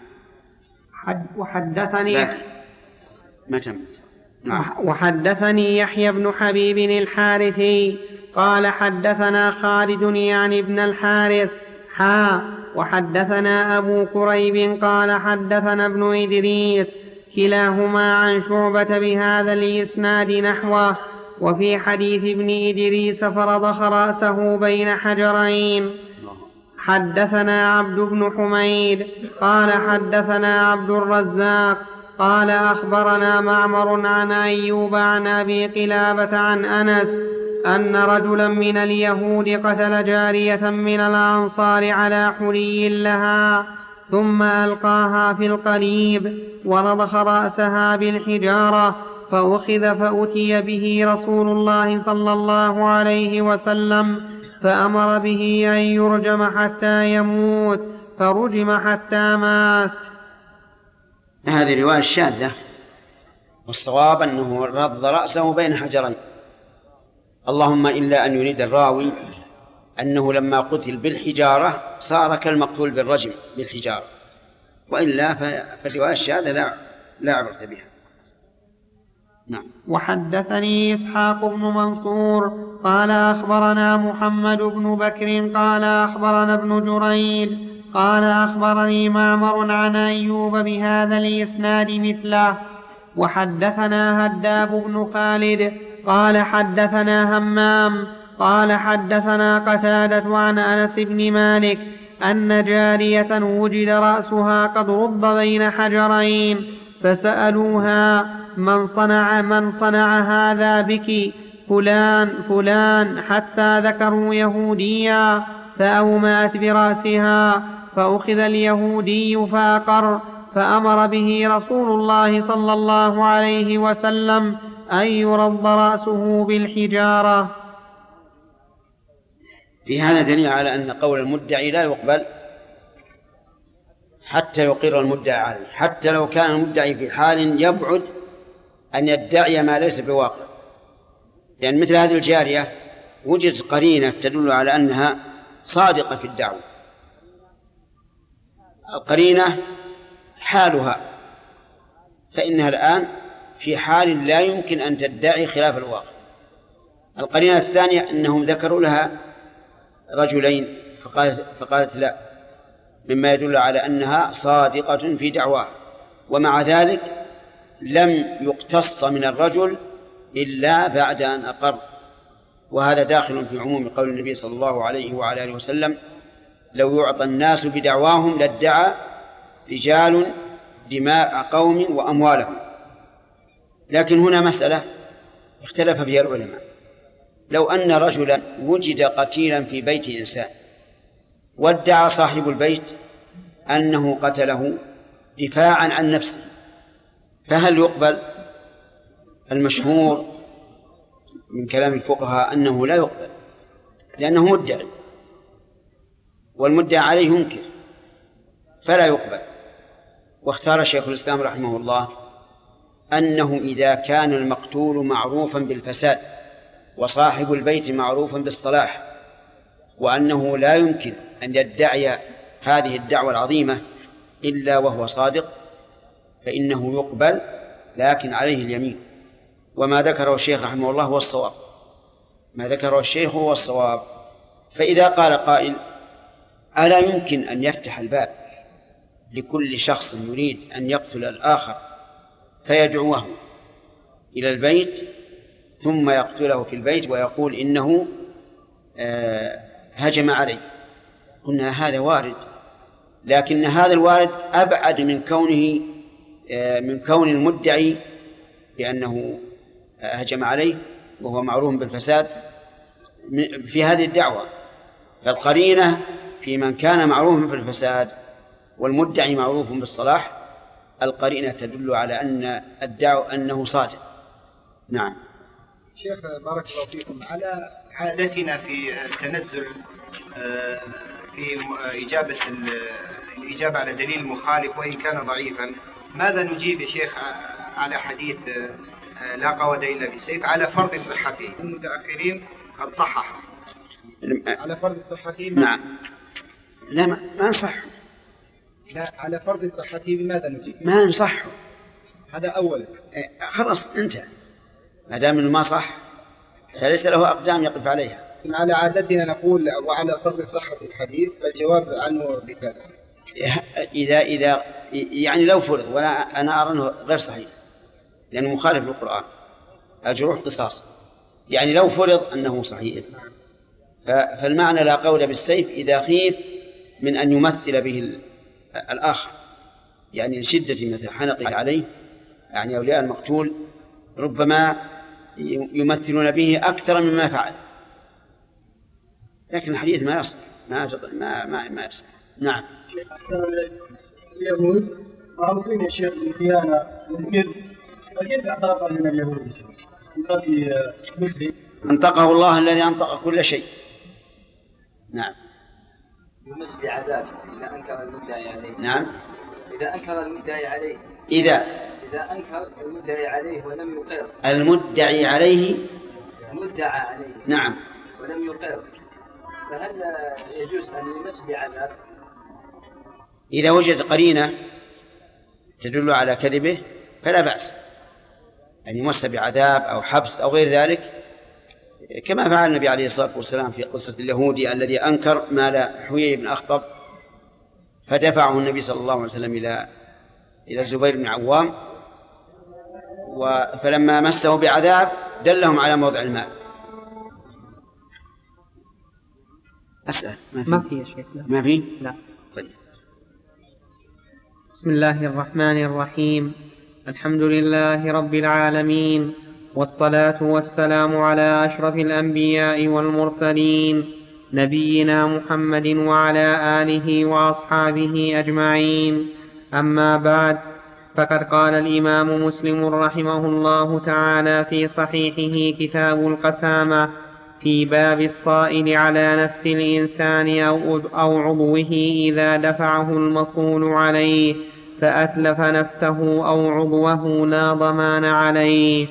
وحدثني ما تمت. نعم. وحدثني يحيى بن حبيب الحارثي قال حدثنا خالد يعني ابن الحارث حا وحدثنا أبو كريب قال حدثنا ابن إدريس كلاهما عن شعبة بهذا الإسناد نحوه. وفي حديث ابن إدريس فرضخ رأسه بين حجرين. حدثنا عبد بن حميد قال حدثنا عبد الرزاق قال أخبرنا معمر عن أيوب عن أبي قلابة عن أنس أن رجلا من اليهود قتل جارية من الأنصار على حلي لها، ثم ألقاها في القليب ورضخ رأسها بالحجارة، فأخذ فأتي به رسول الله صلى الله عليه وسلم فأمر به أن يرجم حتى يموت، فرجم حتى مات. هذه رواية شاذة، والصواب أنه رض رأسه بين حجرين، اللهم إلا أن يريد الراوي أنه لما قتل بالحجارة صار كالمقتول بالرجم بالحجارة، وإلا فالرواية الشاذة لا لا عبرة بها. نعم. وحدثني إسحاق بن منصور قال أخبرنا محمد بن بكر قال أخبرنا ابن جريج قال أخبرني معمر عن أيوب بهذا الإسناد مثله. وحدثنا هداب بن خالد قال حدثنا همام قال حدثنا قتادة عن أنس بن مالك أن جارية وجد رأسها قد رد بين حجرين، فسألوها من صنع, من صنع هذا بك؟ فلان فلان، حتى ذكروا يهوديا، فأومأت برأسها، فأخذ اليهودي فأقر، فأمر به رسول الله صلى الله عليه وسلم أن يرد رأسه بالحجارة. في هذا دليل على أن قول المدعي لا يقبل حتى يقر المدعي عليه، حتى لو كان المدعي في حال يبعد أن يدعي ما ليس بواقع. لأن يعني مثل هذه الجارية وجد قرينة تدل على أنها صادقة في الدعوة. القرينة حالها، فإنها الآن في حال لا يمكن أن تدعي خلاف الواقع. القرينة الثانية أنهم ذكروا لها رجلين فقالت, فقالت لا، مما يدل على أنها صادقة في دعواها، ومع ذلك لم يقتص من الرجل إلا بعد أن أقر. وهذا داخل في عموم قول النبي صلى الله عليه وعلى آله وسلم: لو يعطى الناس بدعواهم لادعى رجال دماء قوم وأموالهم. لكن هنا مسألة اختلف فيها العلماء: لو أن رجلا وجد قتيلا في بيت إنسان وادعى صاحب البيت أنه قتله دفاعا عن نفسه، فهل يقبل؟ المشهور من كلام الفقهاء أنه لا يقبل، لأنه مدعي، والمدعي عليه ينكر، فلا يقبل. واختار شيخ الإسلام رحمه الله أنه إذا كان المقتول معروفا بالفساد وصاحب البيت معروفا بالصلاح، وأنه لا يمكن أن يدعي هذه الدعوة العظيمة إلا وهو صادق، فإنه يقبل، لكن عليه اليمين. وما ذكره الشيخ رحمه الله هو الصواب، ما ذكره الشيخ هو الصواب. فإذا قال قائل: ألا يمكن أن يفتح الباب لكل شخص يريد أن يقتل الآخر فيدعوه إلى البيت ثم يقتله في البيت ويقول إنه هجم عليه؟ قلنا هذا وارد، لكن هذا الوارد أبعد من كونه من كون المدعي بأنه هجم عليه وهو معروف بالفساد في هذه الدعوة. فالقرينة في من كان معروفا بالفساد والمدعي معروف بالصلاح، القرينة تدل على أن الدعوة أنه صادق. نعم. شيخ بارك الله فيكم، على عادتنا في التنزل في إجابة الإجابة على دليل مخالف وإن كان ضعيفا، ماذا نجيب يا شيخ على حديث لا قود إلا بالسيف على فرض صحته؟ المتأخرين قد صححوا على فرض صحته. نعم. لا ما, ما نصح. لا، على فرض صحته بماذا نجيب؟ ما نصح. هذا أولا. خلاص انت ما دام انه ما صح فليس له أقدام يقف عليها. على عادتنا نقول وعلى فرض صحة الحديث، فالجواب عنه بكذا. إذا إذا يعني لو فرض، ولا أنا أرى أنه غير صحيح لأنه مخالف للقرآن، الجروح قصاص، يعني لو فرض أنه صحيح فالمعنى لا قول بالسيف إذا خيف من أن يمثل به الآخر، يعني لشدة مثل حنقه عليه، يعني أولياء المقتول ربما يمثلون به أكثر مما فعل، لكن الحديث ما يصح، ما ما ما, ما يصح. نعم. اليهود معروفين يا شيخ بالخيانة والكذب، فكيف اعترف من اليهود؟ في مسلم أنطقه الله الذي أنطق كل شيء. نعم. يمس بعذاب إذا أنكر المدعي عليه. نعم. إذا أنكر المدعي عليه. إذا إذا أنكر المدعي عليه ولم يقر. المدعي عليه. المدعى عليه. نعم. ولم يقر، فهل يجوز أن يمس بعذاب؟ إذا وجد قرينة تدل على كذبه فلا بأس أن يمس بعذاب أو حبس أو غير ذلك، كما فعل النبي عليه الصلاة والسلام في قصة اليهودي الذي أنكر مال حويي بن أخطب، فدفعه النبي صلى الله عليه وسلم إلى إلى الزبير بن عوام، فلما مسه بعذاب دلهم على موضع المال. أسأل ما في يا شيخ. ما في؟ لا. طيب. بسم الله الرحمن الرحيم. الحمد لله رب العالمين، والصلاة والسلام على أشرف الأنبياء والمرسلين نبينا محمد وعلى آله وأصحابه أجمعين. أما بعد، فقد قال الإمام مسلم رحمه الله تعالى في صحيحه كتاب القسامة في باب الصائل على نفس الإنسان أو عضوه إذا دفعه المصول عليه فأتلف نفسه أو عضوه لا ضمان عليه.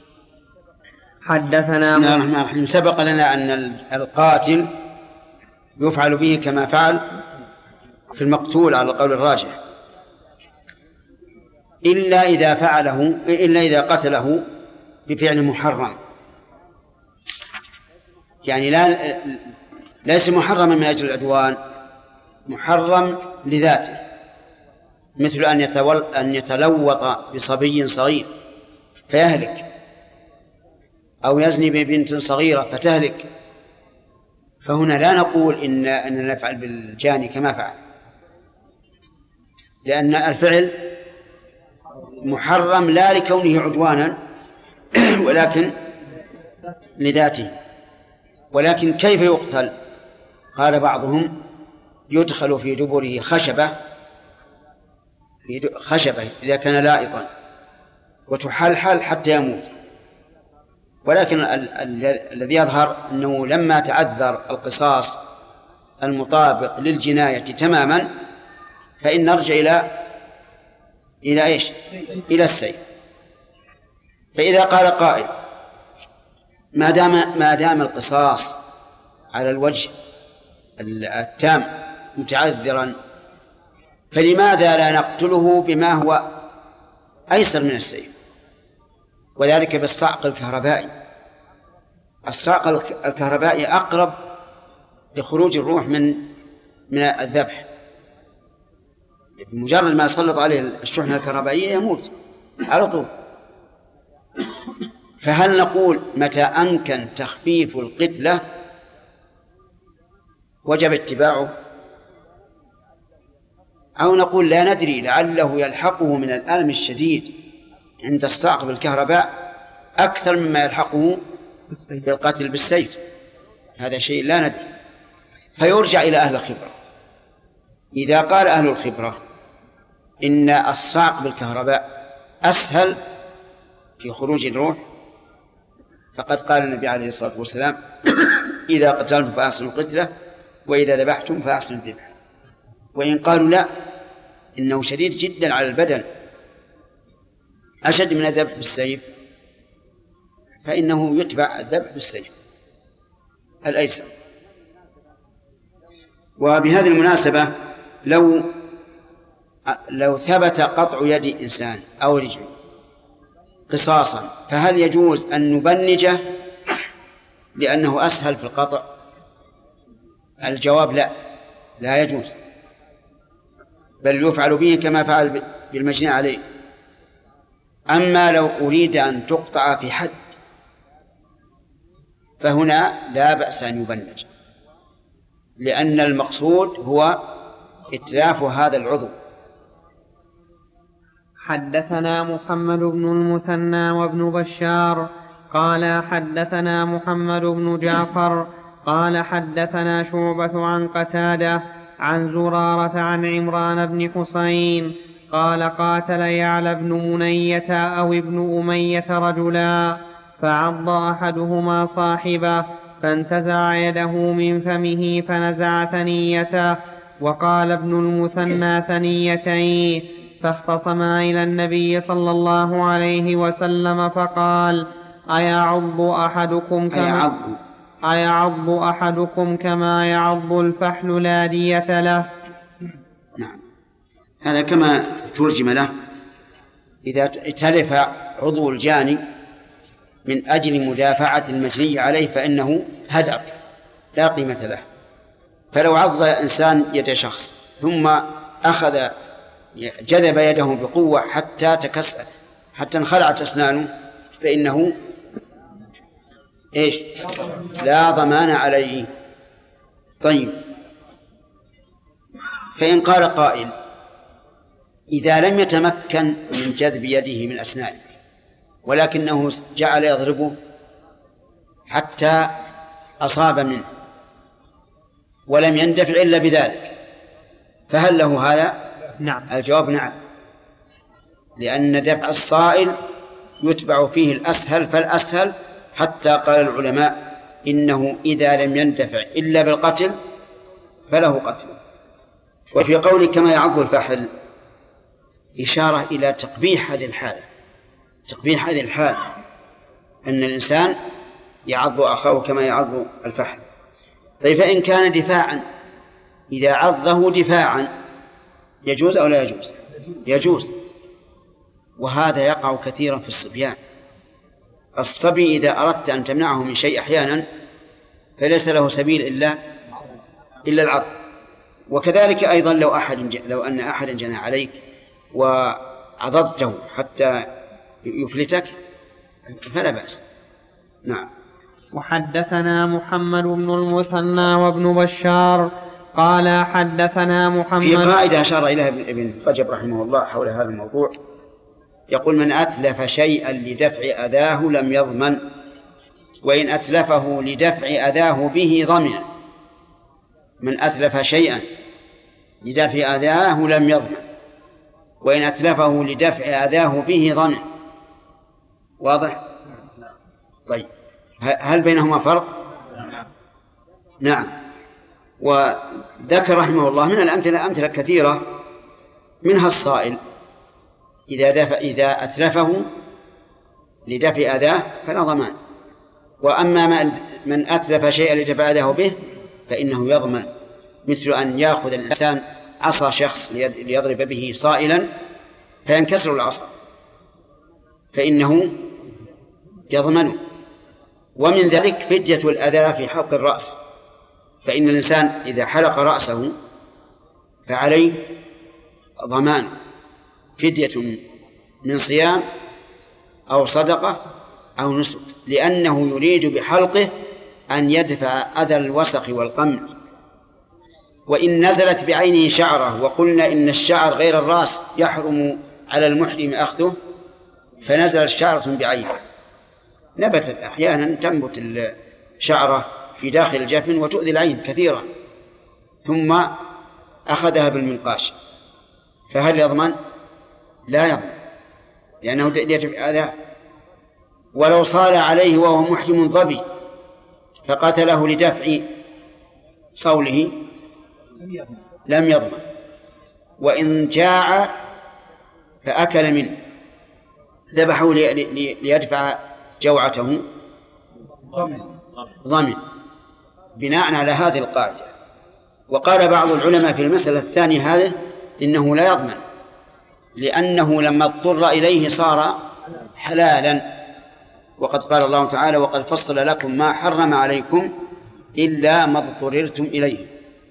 حدثنا نحن سبق لنا أن القاتل يفعل به كما فعل في المقتول على القول الراجح، إلا إذا فعله إلا إذا قتله بفعل محرم، يعني لا ليس محرما من أجل العدوان، محرم لذاته، مثل أن يتول أن يتلوط بصبي صغير فيهلك، أو يزني ببنت صغيرة فتهلك، فهنا لا نقول إن أننا نفعل بالجاني كما فعل، لأن الفعل محرم لا لكونه عدوانا ولكن لذاته. ولكن كيف يقتل؟ قال بعضهم يدخل في دبره خشبة في خشبة إذا كان لائطا وتحلحل حتى يموت. ولكن الذي يظهر أنه لما تعذر القصاص المطابق للجناية تماما فإن نرجع إلى إلى إيش؟ إلى السيف. فإذا قال قائل ما دام ما دام القصاص على الوجه التام متعذرا فلماذا لا نقتله بما هو أيسر من السيف؟ وذلك بالصعق الكهربائي. الصعق الكهربائي أقرب لخروج الروح من من الذبح، مجرد ما يسلط عليه الشحنة الكهربائية يموت على طول. فهل نقول متى أمكن تخفيف القتلة وجب اتباعه، أو نقول لا ندري لعله يلحقه من الألم الشديد عند الصعق بالكهرباء أكثر مما يلحقه بالقتل بالسيف؟ هذا شيء لا ندري. فيرجع إلى أهل الخبرة. إذا قال أهل الخبرة إن الصعق بالكهرباء أسهل في خروج الروح، فقد قال النبي عليه الصلاة والسلام إذا قتلتم فأحسنوا القتلة وإذا ذبحتم فأحسنوا الذبح. وإن قالوا لا إنه شديد جدا على البدن أشد من الذبح بالسيف فإنه يتبع الذبح بالسيف الأيسر. وبهذه المناسبة لو لو ثبت قطع يد إنسان أو رجل قصاصا فهل يجوز أن نبنجه لأنه أسهل في القطع؟ الجواب لا، لا يجوز، بل يفعل به كما فعل بالمجني عليه. أما لو أريد أن تقطع في حد فهنا لا بأس أن يبنج، لأن المقصود هو إتلاف هذا العضو. حدثنا محمد بن المثنى وابن بشار قال حدثنا محمد بن جعفر قال حدثنا شعبة عن قتادة عن زرارة عن عمران بن حسين قال قاتل يعلى بن منية أو ابن أمية رجلا فعض أحدهما صاحبه فانتزع يده من فمه فنزع ثنيته، وقال ابن المثنى ثنيتين، فاختصما إلى النبي صلى الله عليه وسلم فقال أيعض أحدكم كما, أيعض أحدكم كما يعض الفحل لا دية له. نعم، هذا كما ترجم له: إذا تلف عضو الجاني من أجل مدافعة المجني عليه فإنه هدر لا قيمة له. فلو عض إنسان يد شخص ثم أخذ جذب يده بقوة حتى تكسر حتى انخلعت أسنانه فإنه إيش؟ لا ضمان عليه. طيب، فإن قال قائل: إذا لم يتمكن من جذب يده من أسنانه ولكنه جعل يضربه حتى أصاب منه ولم يندفع إلا بذلك، فهل له هذا؟ نعم. الجواب نعم، لأن دفع الصائل يتبع فيه الأسهل فالأسهل، حتى قال العلماء إنه إذا لم يندفع إلا بالقتل فله قتل. وفي قول كما يعض الفحل إشارة إلى تقبيح هذه الحالة، تقبيح هذه الحالة أن الإنسان يعض أخاه كما يعض الفحل. طيب، فإن كان دفاعا، إذا عضه دفاعا يجوز أو لا يجوز؟ يجوز. وهذا يقع كثيرا في الصبيان. الصبي إذا أردت أن تمنعه من شيء أحيانا فليس له سبيل إلا إلا العض. وكذلك أيضا لو أحد لو أن أحدا جنى عليك وعضضته حتى يفلتك فلا بأس. نعم. وحدثنا محمد بن المثنى وابن بشار قال حدثنا محمد. في قاعدة أشار إليها ابن رجب رحمه الله حول هذا الموضوع، يقول: من أتلف شيئا لدفع أذاه لم يضمن، وإن أتلفه لدفع أذاه به ضمن. من أتلف شيئا لدفع أذاه لم يضمن، وإن أتلفه لدفع أذاه به ضمن. واضح؟ طيب، هل بينهما فرق؟ نعم. وذكر رحمه الله من الأمثلة أمثلة كثيرة، منها الصائل إذا دفع إذا أتلفه لدفع أذاه فلا ضمان، وأما من أتلف شيئا لدفع أذاه به فإنه يضمن، مثل أن يأخذ الإنسان عصا شخص ليضرب به صائلا فينكسر العصا فإنه يضمنه. ومن ذلك فدية الأذى في حلق الرأس، فإن الإنسان إذا حلق رأسه فعليه ضمان فدية من صيام أو صدقة أو نسك، لأنه يريد بحلقه أن يدفع أذى الوسخ والقمل. وإن نزلت بعينه شعره، وقلنا إن الشعر غير الرأس يحرم على المحرم أخذه، فنزلت شعرة بعينه، نبتت أحيانا تنبت الشعرة في داخل الجفن وتؤذي العين كثيرا، ثم أخذها بالمنقاش، فهل يضمن؟ لا يضمن، لأنه يدفع أذى. ولو صال عليه وهو محرم ظبي فقتله لدفع صوله لم يضمن. وإن جاع فأكل منه ذبحه ليدفع جوعته ضمن، بناء على هذه القاعدة. وقال بعض العلماء في المسألة الثانية هذه إنه لا يضمن، لأنه لما اضطر إليه صار حلالا، وقد قال الله تعالى: وقد فصل لكم ما حرم عليكم إلا ما اضطررتم إليه.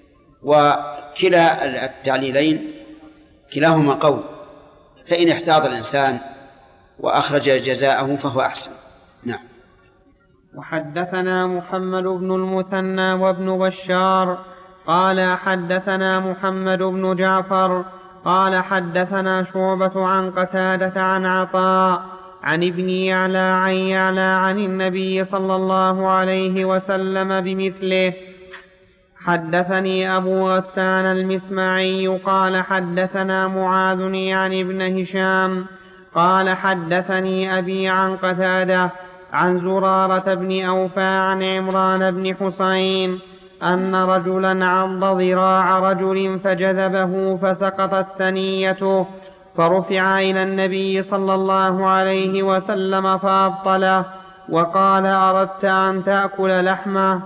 وكلا التعليلين كلاهما قول، فإن احتاط الإنسان وأخرج جزاءه فهو أحسن. نعم. وحدثنا محمد بن المثنى وابن بشار قال حدثنا محمد بن جعفر قال حدثنا شعبة عن قتادة عن عطاء عن ابن يعلى عن يعلى عن النبي صلى الله عليه وسلم بمثله. حدثني أبو غسان المسمعي قال حدثنا معاذ يعني ابن هشام قال حدثني أبي عن قتادة عن زرارة بن أوفى عن عمران بن حسين أن رجلا عض ذراع رجل فجذبه فسقطت ثنيته فرفع إلى النبي صلى الله عليه وسلم فأبطله وقال أردت أن تأكل لحمه.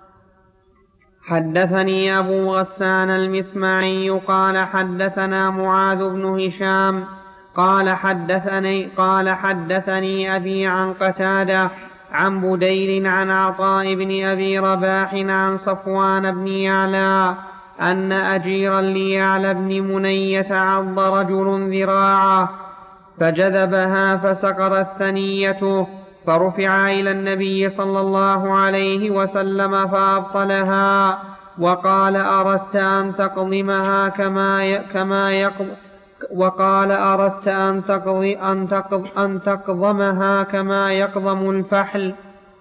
حدثني أبو غسان المسمعي قال حدثنا معاذ بن هشام قال حدثني, قال حدثني أبي عن قتادة عن بديل عن عطاء بن أبي رباح عن صفوان بن يعلى أن أجيرا ليعلى بن منية عض رجل ذراعه فجذبها فسقطت ثنيته فرفع إلى النبي صلى الله عليه وسلم فأبطلها وقال أردت أن تقضمها كما كما يقض وقال أردت أن تقضي أن تقض أن تقضمها كما يقضم الفحل.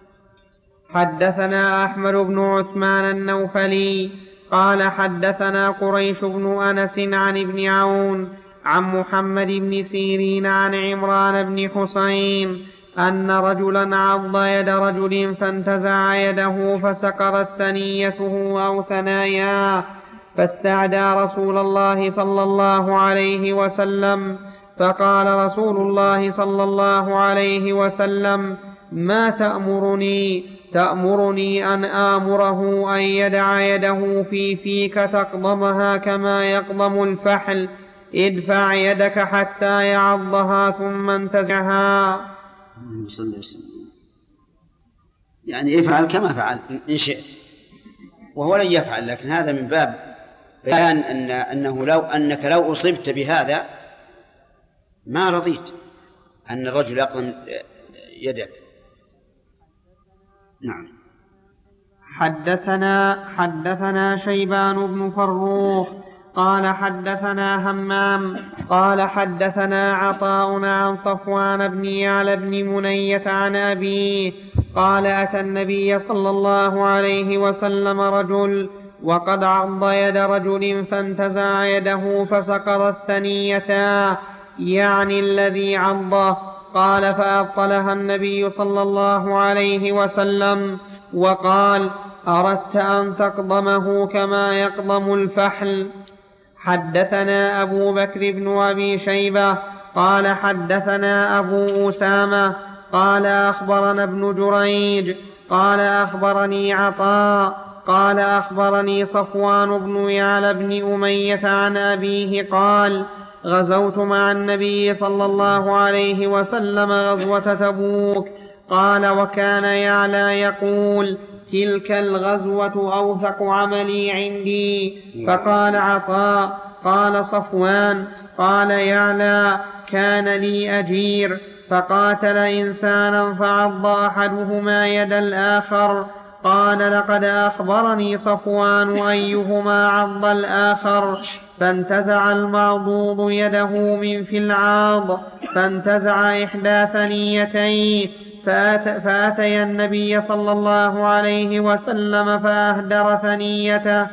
حدثنا أحمد بن عثمان النوفلي قال حدثنا قريش بن أنس عن ابن عون عن محمد بن سيرين عن عمران بن حسين أن رجلا عض يد رجل فانتزع يده فسقطت ثنيته أو ثناياه فاستعدى رسول الله صلى الله عليه وسلم فقال رسول الله صلى الله عليه وسلم ما تأمرني تأمرني أن آمره أن يدع يده في فيك تقضمها كما يقضم الفحل ادفع يدك حتى يعضها ثم انتزعها. يعني افعل كما فعل إن شئت، وهو لن يفعل، لكن هذا من باب بيان أن أنه لو أنك لو أصبت بهذا ما رضيت أن الرجل يقضم يدك. نعم. حدثنا حدثنا شيبان بن فروخ قال حدثنا همام قال حدثنا عطاء عن صفوان بن يعلى بن منية عن أبيه قال أتى النبي صلى الله عليه وسلم رجل وقد عض يد رجل فانتزع يده فسقطت ثنيتا يعني الذي عضه. قال فأبطلها النبي صلى الله عليه وسلم وقال أردت أن تقضمه كما يقضم الفحل. حدثنا أبو بكر بن أبي شيبة قال حدثنا أبو أسامة قال أخبرنا ابن جريج قال أخبرني عطاء قال أخبرني صفوان بن يعلى بن أمية عن أبيه قال غزوت مع النبي صلى الله عليه وسلم غزوة تبوك. قال وكان يعلى يقول تلك الغزوة أوثق عملي عندي. فقال عطاء قال صفوان قال يعلى كان لي أجير فقاتل إنسانا فعض أحدهما يد الآخر. قال لقد أخبرني صفوان أيهما عض الآخر فانتزع المعضوض يده من في العاض فانتزع إحدى ثنيتيه فأت فأتي النبي صلى الله عليه وسلم فأهدر ثنيته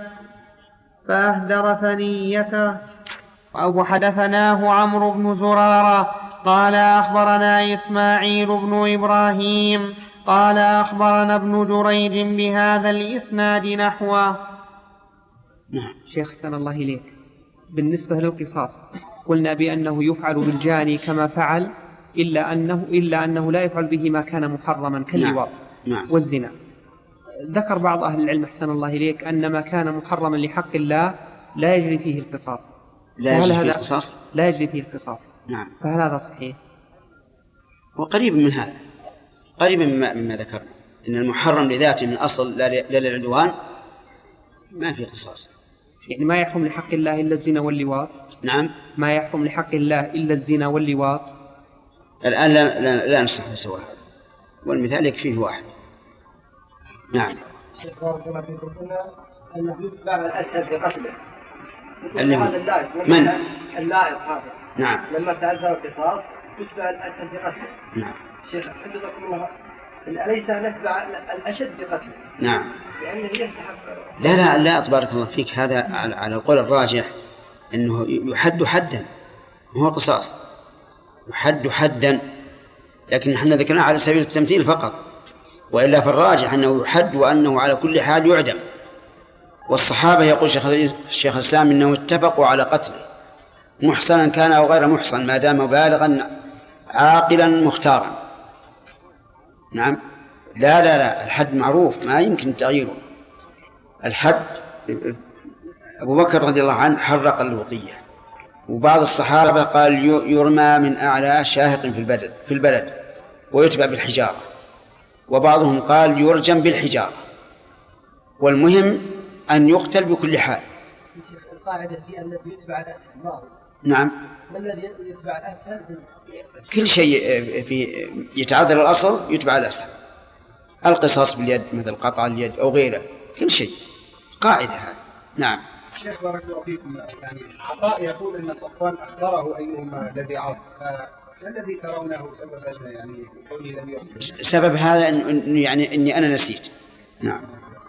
فأهدر ثنيته أو حدثناه عمرو بن زرارة قال أخبرنا إسماعيل بن إبراهيم قال أخبرنا ابن جريج بهذا الإسناد نحوه. شيخ حسن الله إليك، بالنسبة للقصاص قلنا بأنه يفعل بالجاني كما فعل إلا أنه, إلا أنه لا يفعل به ما كان محرما كاللواط نعم. والزنا. ذكر بعض أهل العلم حسن الله إليك أن ما كان محرما لحق الله لا يجري فيه القصاص. لا يجري فيه القصاص لا يجري فيه القصاص نعم. فهل هذا صحيح؟ وقريب من هذا، قريب مما, مما ذكر إن المحرم لذاته من أصل لا للعدوان ما في قصاص. يعني ما يحكم لحق الله إلا الزنا واللواط. نعم. ما يحكم لحق الله إلا الزنا واللواط. الآن لا, لا, لا نصح سواء، والمثال يكفيه واحد. نعم. شيخ بارك الله فيكم، قلنا أنه يتبع الأسهل في قتله. هذا اللائق من؟ اللائق هذا. نعم. لما تعذر القصاص يتبع الأسهل في قتله. نعم. شيخ حفظكم الله، أليس نتبع الأشد بقتله؟ نعم. لأنه يستحق. لا لا لا تبارك الله فيك، هذا على القول الراجح أنه يحد حدا، هو قصاص يحد حدا، لكن نحن ذكرناه على سبيل التمثيل فقط، وإلا فالراجح أنه يحد وأنه على كل حال يعدم. والصحابة يقول الشيخ الإسلام إنهم اتفقوا على قتله محصنا كان أو غير محصن ما دام بالغا عاقلا مختارا. نعم. لا لا لا الحد معروف ما يمكن تغييره. الحد أبو بكر رضي الله عنه حرق اللوطية، وبعض الصحابة قال يرمى من أعلى شاهق في البلد في البلد ويتبع بالحجارة، وبعضهم قال يرجم بالحجارة، والمهم أن يقتل بكل حال. القاعدة في الذي يتبع الأسهل. نعم. ما الذي يتبع الأسهل؟ كل شيء في يتعذر الأصل يتبع الأسهل. القصاص باليد مثل قطع اليد أو غيره، كل شيء قاعدة هذه. نعم. شيخ بارك الله فيكم، يعني عطاء يقول أن صفوان أخبره أيهما الذي عرف، ما الذي ترونه سببا يعني قولي لم يخبر؟ سبب هذا إنه يعني إني أنا نسيت. نعم.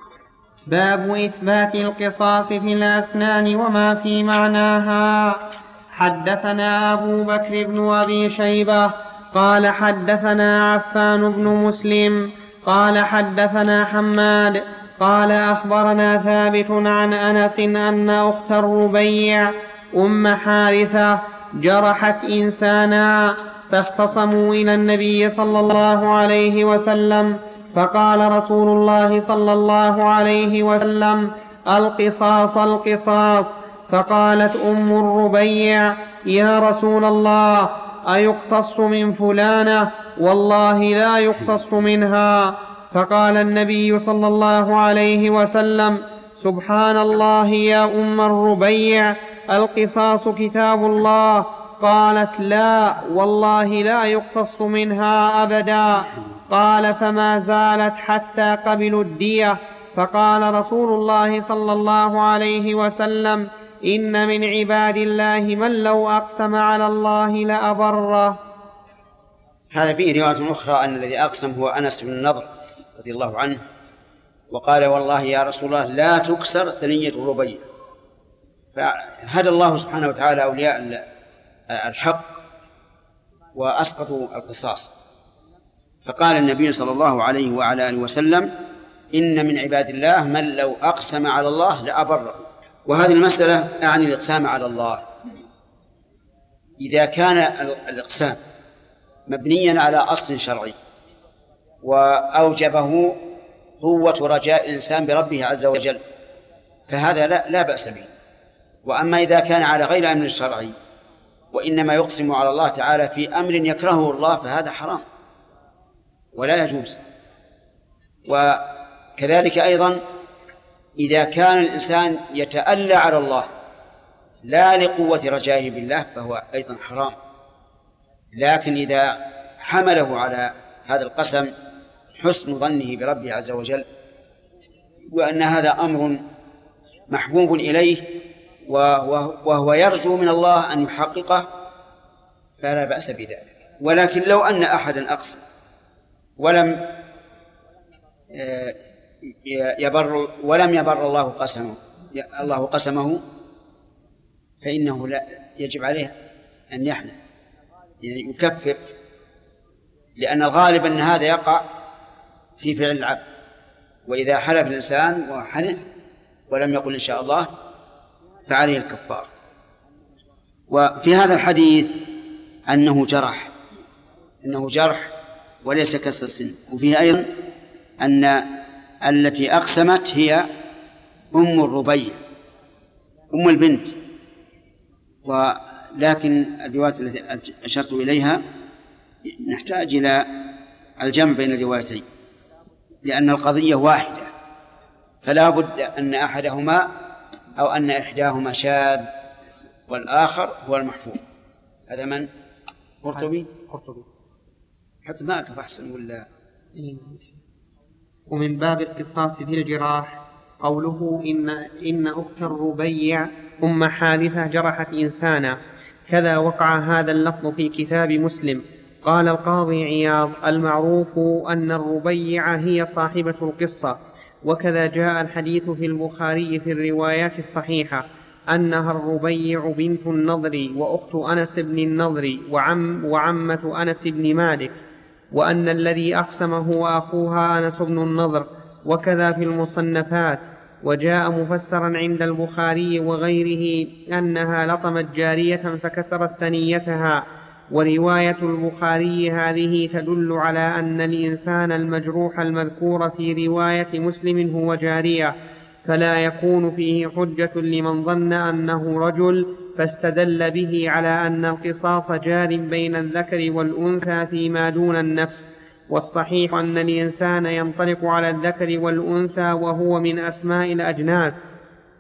باب إثبات القصاص في الأسنان وما في معناها. حدثنا أبو بكر بن أبي شيبة قال حدثنا عفان بن مسلم قال حدثنا حماد قال أخبرنا ثابت عن أنس أن أخت الربيع أم حارثة جرحت إنسانا فاختصموا إلى النبي صلى الله عليه وسلم، فقال رسول الله صلى الله عليه وسلم: القصاص القصاص. فقالت أم الربيع: يا رسول الله، أيقتص من فلانة؟ والله لا يقتص منها. فقال النبي صلى الله عليه وسلم: سبحان الله يا أم الربيع، القصاص كتاب الله. قالت: لا والله لا يقتص منها أبدا. قال: فما زالت حتى قبلوا الدية. فقال رسول الله صلى الله عليه وسلم: إن من عباد الله من لو أقسم على الله لأبره. هذا فيه رواية أخرى أن الذي أقسم هو أنس بن النضر رضي الله عنه، وقال: والله يا رسول الله لا تكسر ثنية الربيع. فهدى الله سبحانه وتعالى أولياء الحق وأسقطوا القصاص. فقال النبي صلى الله عليه وعلى آله وسلم: إن من عباد الله من لو أقسم على الله لأبره. وهذه المسألة أعني الإقسام على الله. إذا كان الإقسام مبنيا على أصل شرعي وأوجبه قوة رجاء الإنسان بربه عز وجل فهذا لا, لا بأس به. وأما إذا كان على غير أمر شرعي وإنما يقسم على الله تعالى في أمر يكرهه الله فهذا حرام ولا يجوز. وكذلك أيضا إذا كان الإنسان يتألى على الله لا لقوة رجائه بالله فهو أيضا حرام. لكن إذا حمله على هذا القسم حسن ظنه بربه عز وجل وأن هذا أمر محبوب إليه وهو يرجو من الله أن يحققه فلا بأس بذلك. ولكن لو أن أحدا أقسم ولم يبر ولم يبر الله قسمه الله قسمه فإنه لا يجب عليه أن يحلف، يعني يكفر، لأن الغالب أن هذا يقع في فعل العبد. وإذا حلف الإنسان وحنث ولم يقل إن شاء الله فعليه الكفار. وفي هذا الحديث أنه جرح أنه جرح وليس كسر السن. وفيه أيضا أن التي أقسمت هي أم الربيع أم البنت. ولكن الرواية التي أشرت إليها نحتاج إلى الجمع بين الروايتين لأن القضية واحدة، فلا بد أن أحدهما أو أن إحداهما شاذ والآخر هو المحفوظ. هذا من؟ قرطبي؟ قرطبي. حط معك فأحسن ولا؟ ومن باب القصاص في الجراح قوله إن, إن أخت الربيع أم حارثة جرحت إنسانا، كذا وقع هذا اللفظ في كتاب مسلم قال القاضي عياض: المعروف أن الربيع هي صاحبة القصة، وكذا جاء الحديث في البخاري في الروايات الصحيحة أنها الربيع بنت النضر وأخت أنس بن النضر وعم وعمة أنس بن مالك، وأن الذي أقسم هو أخوها أنس بن النضر، وكذا في المصنفات. وجاء مفسرا عند البخاري وغيره أنها لطمت جارية فكسرت ثنيتها. ورواية البخاري هذه تدل على أن الإنسان المجروح المذكور في رواية مسلم هو جارية، فلا يكون فيه حجة لمن ظن أنه رجل فاستدل به على أن القصاص جار بين الذكر والأنثى فيما دون النفس. والصحيح أن الإنسان ينطلق على الذكر والأنثى وهو من أسماء الأجناس،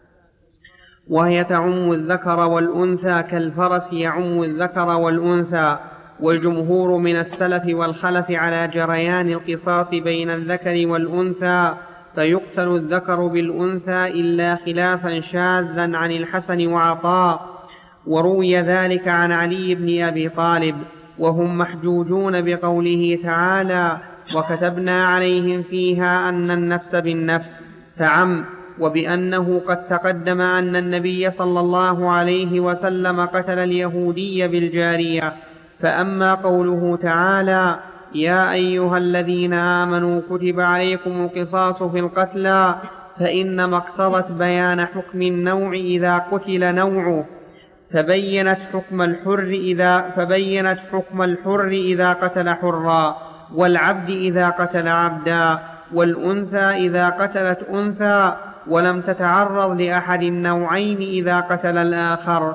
وهي تعم الذكر والأنثى كالفرس يعم الذكر والأنثى. والجمهور من السلف والخلف على جريان القصاص بين الذكر والأنثى، فيقتل الذكر بالأنثى إلا خلافا شاذا عن الحسن وعطاء. وروي ذلك عن علي بن أبي طالب، وهم محجوجون بقوله تعالى: وكتبنا عليهم فيها أن النفس بالنفس تعم، وبأنه قد تقدم أن النبي صلى الله عليه وسلم قتل اليهودي بالجارية. فأما قوله تعالى: يا أيها الذين آمنوا كتب عليكم القصاص في القتلى، فإنما اقتضت بيان حكم النوع إذا قتل نوعه، فبينت حكم الحر إذا فبينت حكم الحر إذا قتل حرا، والعبد إذا قتل عبدا، والأنثى إذا قتلت أنثى، ولم تتعرض لأحد النوعين إذا قتل الآخر.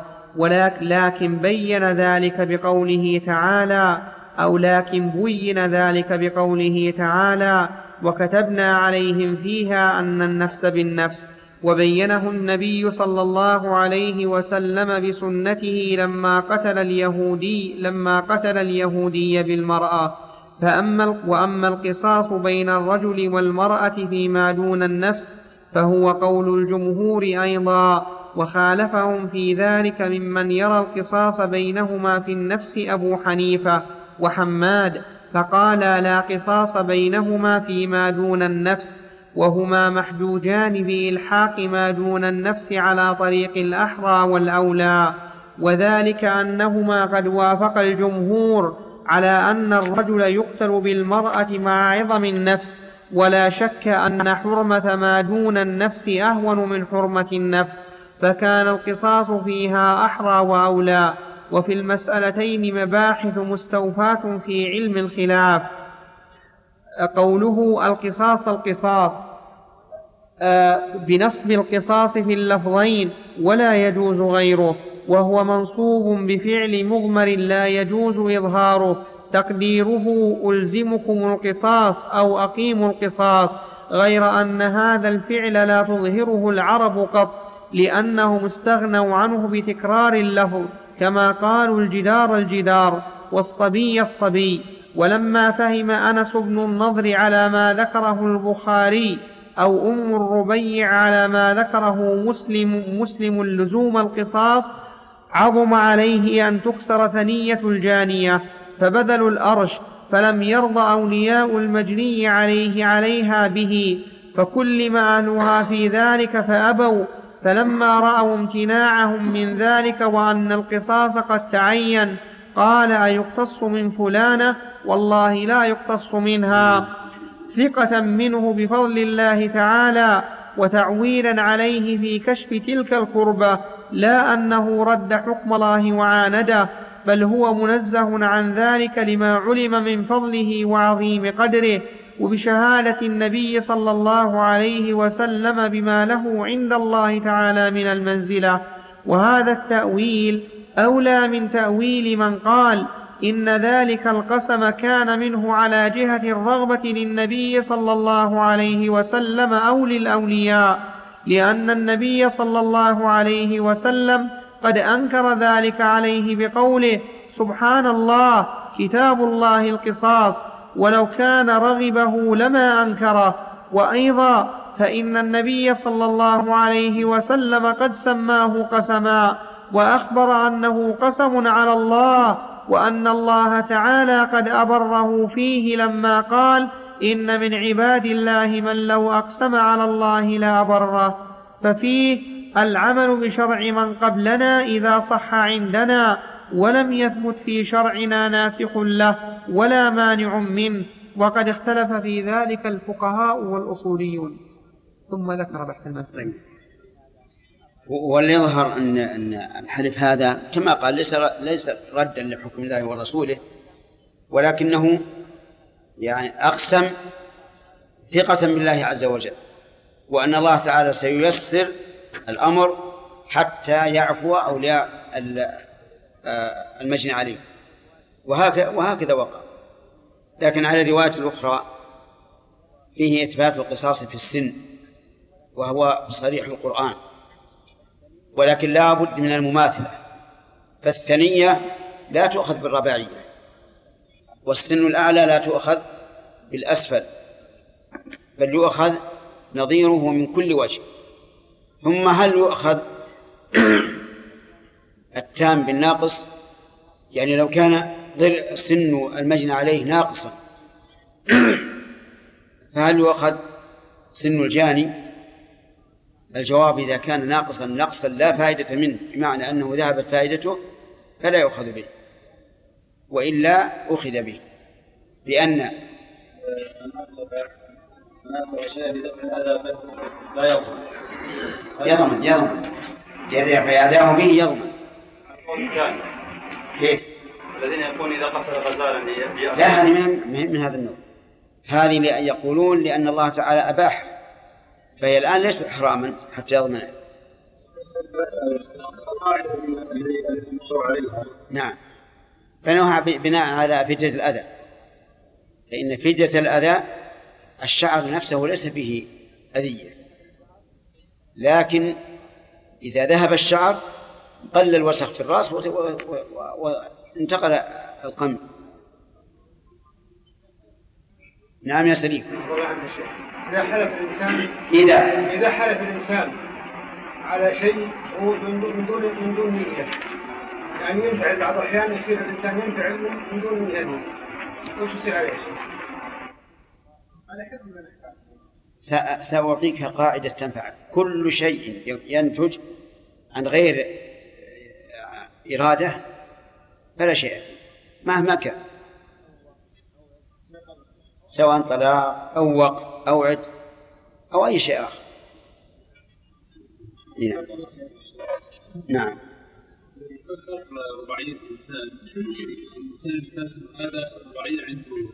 ولكن بين ذلك بقوله تعالى أو لكن بين ذلك بقوله تعالى: وكتبنا عليهم فيها أن النفس بالنفس. وبينه النبي صلى الله عليه وسلم بسنته لما قتل اليهودي لما قتل اليهودي بالمرأة. فأما وأما القصاص بين الرجل والمرأة فيما دون النفس فهو قول الجمهور أيضا، وخالفهم في ذلك ممن يرى القصاص بينهما في النفس أبو حنيفة وحماد، فقال لا قصاص بينهما فيما دون النفس، وهما محجوجان بإلحاق ما دون النفس على طريق الأحرى والأولى. وذلك أنهما قد وافق الجمهور على أن الرجل يقتل بالمرأة مع عظم النفس، ولا شك أن حرمة ما دون النفس أهون من حرمة النفس، فكان القصاص فيها أحرى وأولى. وفي المسألتين مباحث مستوفاة في علم الخلاف. قوله القصاص القصاص بنصب القصاص في اللفظين ولا يجوز غيره، وهو منصوب بفعل مضمر لا يجوز إظهاره، تقديره ألزمكم القصاص أو أقيموا القصاص، غير أن هذا الفعل لا تظهره العرب قط، لأنهم استغنوا عنه بتكرار اللفظ، كما قالوا الجدار الجدار والصبي الصبي. ولما فهم أنس بن النضر على ما ذكره البخاري أو أم الربيع على ما ذكره مسلم, مسلم لزوم القصاص، عظم عليه أن تكسر ثنية الجانية، فبذلوا الأرش، فلم يرضى أولياء المجني عليه عليها به، فكلم أهلها في ذلك فأبوا. فلما رأوا امتناعهم من ذلك وأن القصاص قد تعين، قال أيقتص من فلانة؟ والله لا يقتص منها، ثقة منه بفضل الله تعالى وتعويلا عليه في كشف تلك القربة، لا أنه رد حكم الله وعانده، بل هو منزه عن ذلك لما علم من فضله وعظيم قدره، وبشهادة النبي صلى الله عليه وسلم بما له عند الله تعالى من المنزلة. وهذا التأويل أولى من تأويل من قال إن ذلك القسم كان منه على جهة الرغبة للنبي صلى الله عليه وسلم أو للأولياء، لأن النبي صلى الله عليه وسلم قد أنكر ذلك عليه بقوله: سبحان الله، كتاب الله القصاص، ولو كان رغبه لما أنكره. وأيضا فإن النبي صلى الله عليه وسلم قد سماه قسما، وأخبر أنه قسم على الله، وأن الله تعالى قد أبره فيه لما قال إن من عباد الله من لو أقسم على الله لأبره. ففيه العمل بشرع من قبلنا إذا صح عندنا ولم يثبت في شرعنا ناسخ له ولا مانع منه، وقد اختلف في ذلك الفقهاء والأصوليون. ثم ذكر بحث المسألة. واللي يظهر أن أن الحلف هذا كما قال ليس ليس ردا لحكم الله ورسوله، ولكنه يعني أقسم ثقة بالله عز وجل، وأن الله تعالى سييسر الأمر حتى يعفو أولياء المجني عليه، وهكذا وقع. لكن على الرواية الأخرى فيه إثبات القصاص في السن، وهو صريح القرآن، ولكن لا بد من المماثلة، فالثنية لا تؤخذ بالرباعية، والسن الأعلى لا تؤخذ بالأسفل، بل يؤخذ نظيره من كل وجه. ثم هل يؤخذ التام بالناقص؟ يعني لو كان سن المجني عليه ناقصا فهل يؤخذ سن الجاني؟ الجواب إذا كان ناقصا نقصا لا فائدة منه، بمعنى أنه ذهبت فائدته فلا يؤخذ به، وإلا أخذ به، لأن لا يضمن يضمن يضمن فيأداه به يضمن. كيف؟ الذين يكون إذا قتل غزالا لا، هذه من, من هذا النوع، هذه يقولون لأن الله تعالى أباح، فهي الآن ليست حراما حتى يضمنه. نعم، فإنها بناء على فدية الأذى، فإن فدية الأذى الشعر نفسه ليس فيه أذية، لكن إذا ذهب الشعر قل الوسخ في الرأس وانتقل القمع. نعم يا سليم. إذا حلف الإنسان إذا إذا حلف الإنسان على شيء هو من دون من دون نية، يعني ينفعل بعض الأحيان يصير الإنسان ينفعل من دون نية، وش يصير عليه شيء؟ على حكم الأحكام. سأعطيك قاعدة تنفعك. كل شيء ينتج عن غير إرادة فلا شيء مهما كان، سواء طلاق أو وقت أو عد أو أي شيء آخر. نعم. نعم. رباعية الإنسان الإنسان كسب هذا رباعية عنده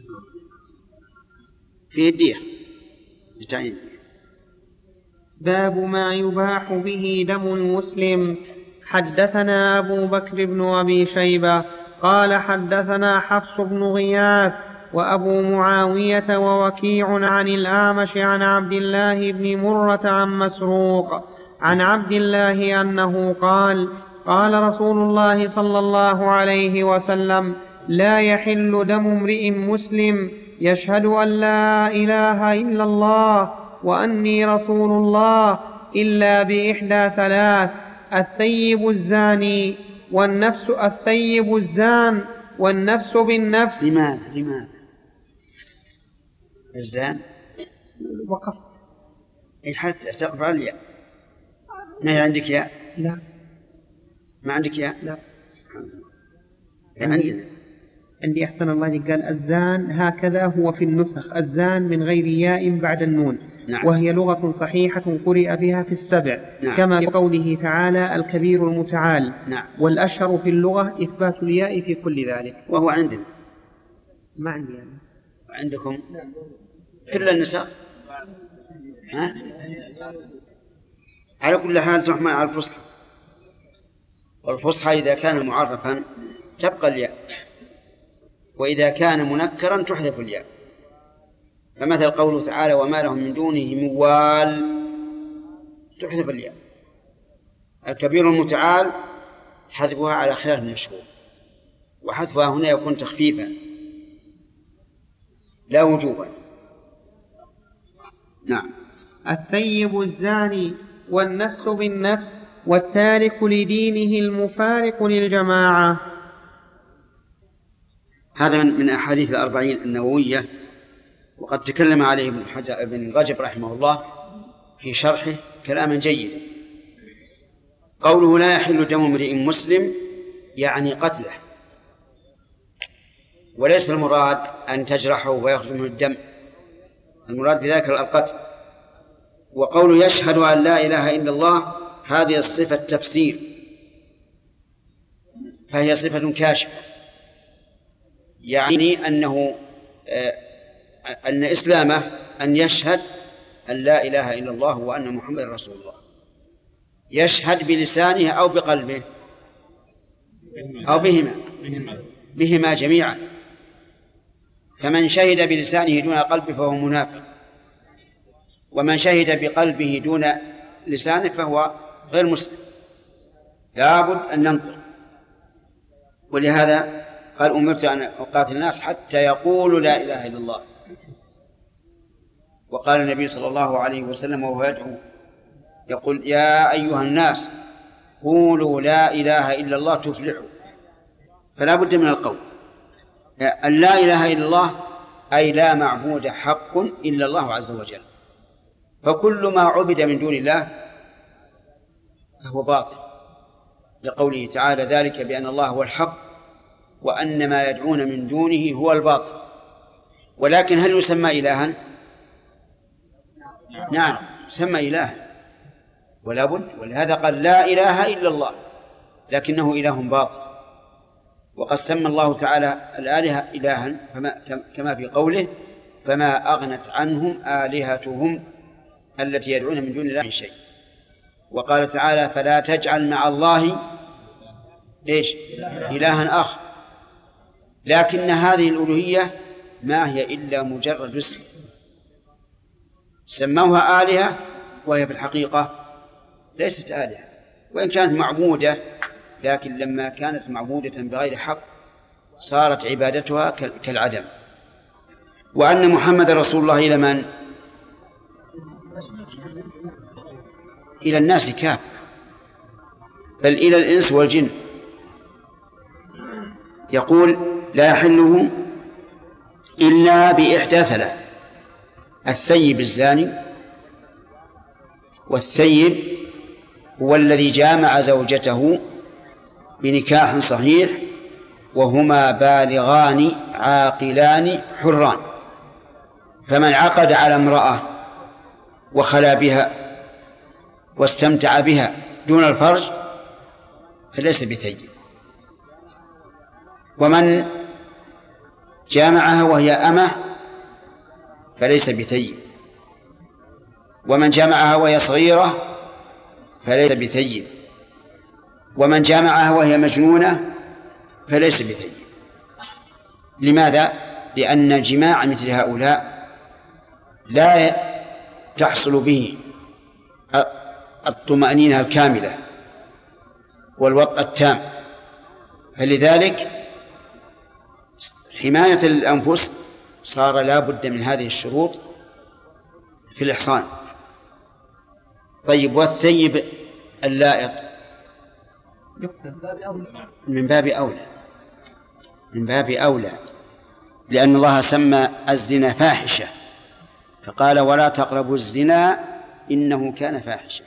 في الدية بتعيين. باب ما يباح به دم المسلم. حدثنا أبو بكر بن أبي شيبة قال حدثنا حفص بن غياث وأبو معاوية ووكيع عن الأعمش عن عبد الله بن مرة عن مسروق عن عبد الله أنه قال قال رسول الله صلى الله عليه وسلم لا يحل دم امرئ مسلم يشهد أن لا إله إلا الله وأني رسول الله إلا بإحدى ثلاث: الثيب الزاني والنفس الثيب الزان والنفس بالنفس. لماذا لماذا الزان؟ وقفت أي حتى تقف على الياء. ما عندك ياء؟ لا. ما عندك ياء؟ لا. عندي عندي أحسن الله قال الزان هكذا هو في النسخ، الزان من غير ياء بعد النون. نعم. وهي لغة صحيحة قرئ بها في السبع. نعم. كما بقوله تعالى الكبير المتعال. نعم. والأشهر في اللغة إثبات الياء في كل ذلك. وهو عندنا. ما عندي أنا. عندكم كل النساء. ها؟ على كل حال تحمل على الفصحى، والفصحى إذا كان معرفا تبقى الياء، وإذا كان منكرا تحذف الياء. فمثل قوله تعالى وما لهم من دونه من وال تحذف الياء. الكبير المتعال حذفها على خلاف المشهور، وحذفها هنا يكون تخفيفا لا وجوبا. نعم. الثيب الزاني والنفس بالنفس والتارك لدينه المفارق للجماعة. هذا من أحاديث الأربعين النووية، وقد تكلم عليه ابن حجر ابن رجب رحمه الله في شرحه كلاما جيدا. قوله لا يحل دم امرئ مسلم يعني قتله، وليس المراد أن تجرحه ويخرج منه الدم، المراد بذلك القتل. وقوله يشهد أن لا إله إلا الله هذه الصفة تفسير، فهي صفة كاشفة، يعني أنه أن إسلامه أن يشهد أن لا إله إلا الله وأن محمد رسول الله، يشهد بلسانه أو بقلبه أو بهما بهما جميعا. فمن شهد بلسانه دون قلبه فهو منافق، ومن شهد بقلبه دون لسانه فهو غير مسلم، لابد أن ننطق. ولهذا قال أمرت أن أقاتل الناس حتى يقولوا لا إله إلا الله. وقال النبي صلى الله عليه وسلم وهو يدعو يقول يا أيها الناس قولوا لا إله إلا الله تفلحوا. فلا بد من القول أن لا إله إلا الله، أي لا معبود حق إلا الله عز وجل، فكل ما عبد من دون الله فهو باطل، لقوله تعالى ذلك بأن الله هو الحق وأن ما يدعون من دونه هو الباطل. ولكن هل يسمى إلها؟ نعم يسمى إلها ولا بد، ولهذا قال لا إله إلا الله، لكنه إله باطل. وقد سمى الله تعالى الآلهة إلها كما في قوله فما أغنت عنهم آلهتهم التي يدعون من دون الله من شيء. وقال تعالى فلا تجعل مع الله إيش؟ إلها آخر. لكن هذه الألوهية ما هي إلا مجرد اسم، سموها آلهة وهي في الحقيقة ليست آلهة، وإن كانت معبودة، لكن لما كانت معبودة بغير حق صارت عبادتها كالعدم. وأن محمد رسول الله إلى من؟ إلى الناس كافة، بل إلى الإنس والجن. يقول لا يحله إلا بإحدى ثلاث: الثيب الزاني، والثيب هو الذي جامع زوجته بنكاح صحيح وهما بالغان عاقلان حران، فمن عقد على امرأة وخلا بها واستمتع بها دون الفرج فليس بثيب. ومن جامعها وهي أمة فليس بثيب. ومن جامعها وهي صغيرة فليس بثيب. ومن جامعها وهي مجنونة فليس بثيب. لماذا؟ لأن جماع مثل هؤلاء لا تحصل به الطمأنينة الكاملة والوطء التام، فلذلك حماية الأنفس صار لا بد من هذه الشروط في الإحصان. طيب والثيب اللائق من باب أولى، من باب أولى، لأن الله سمى الزنا فاحشة فقال ولا تقربوا الزنا إنه كان فاحشة.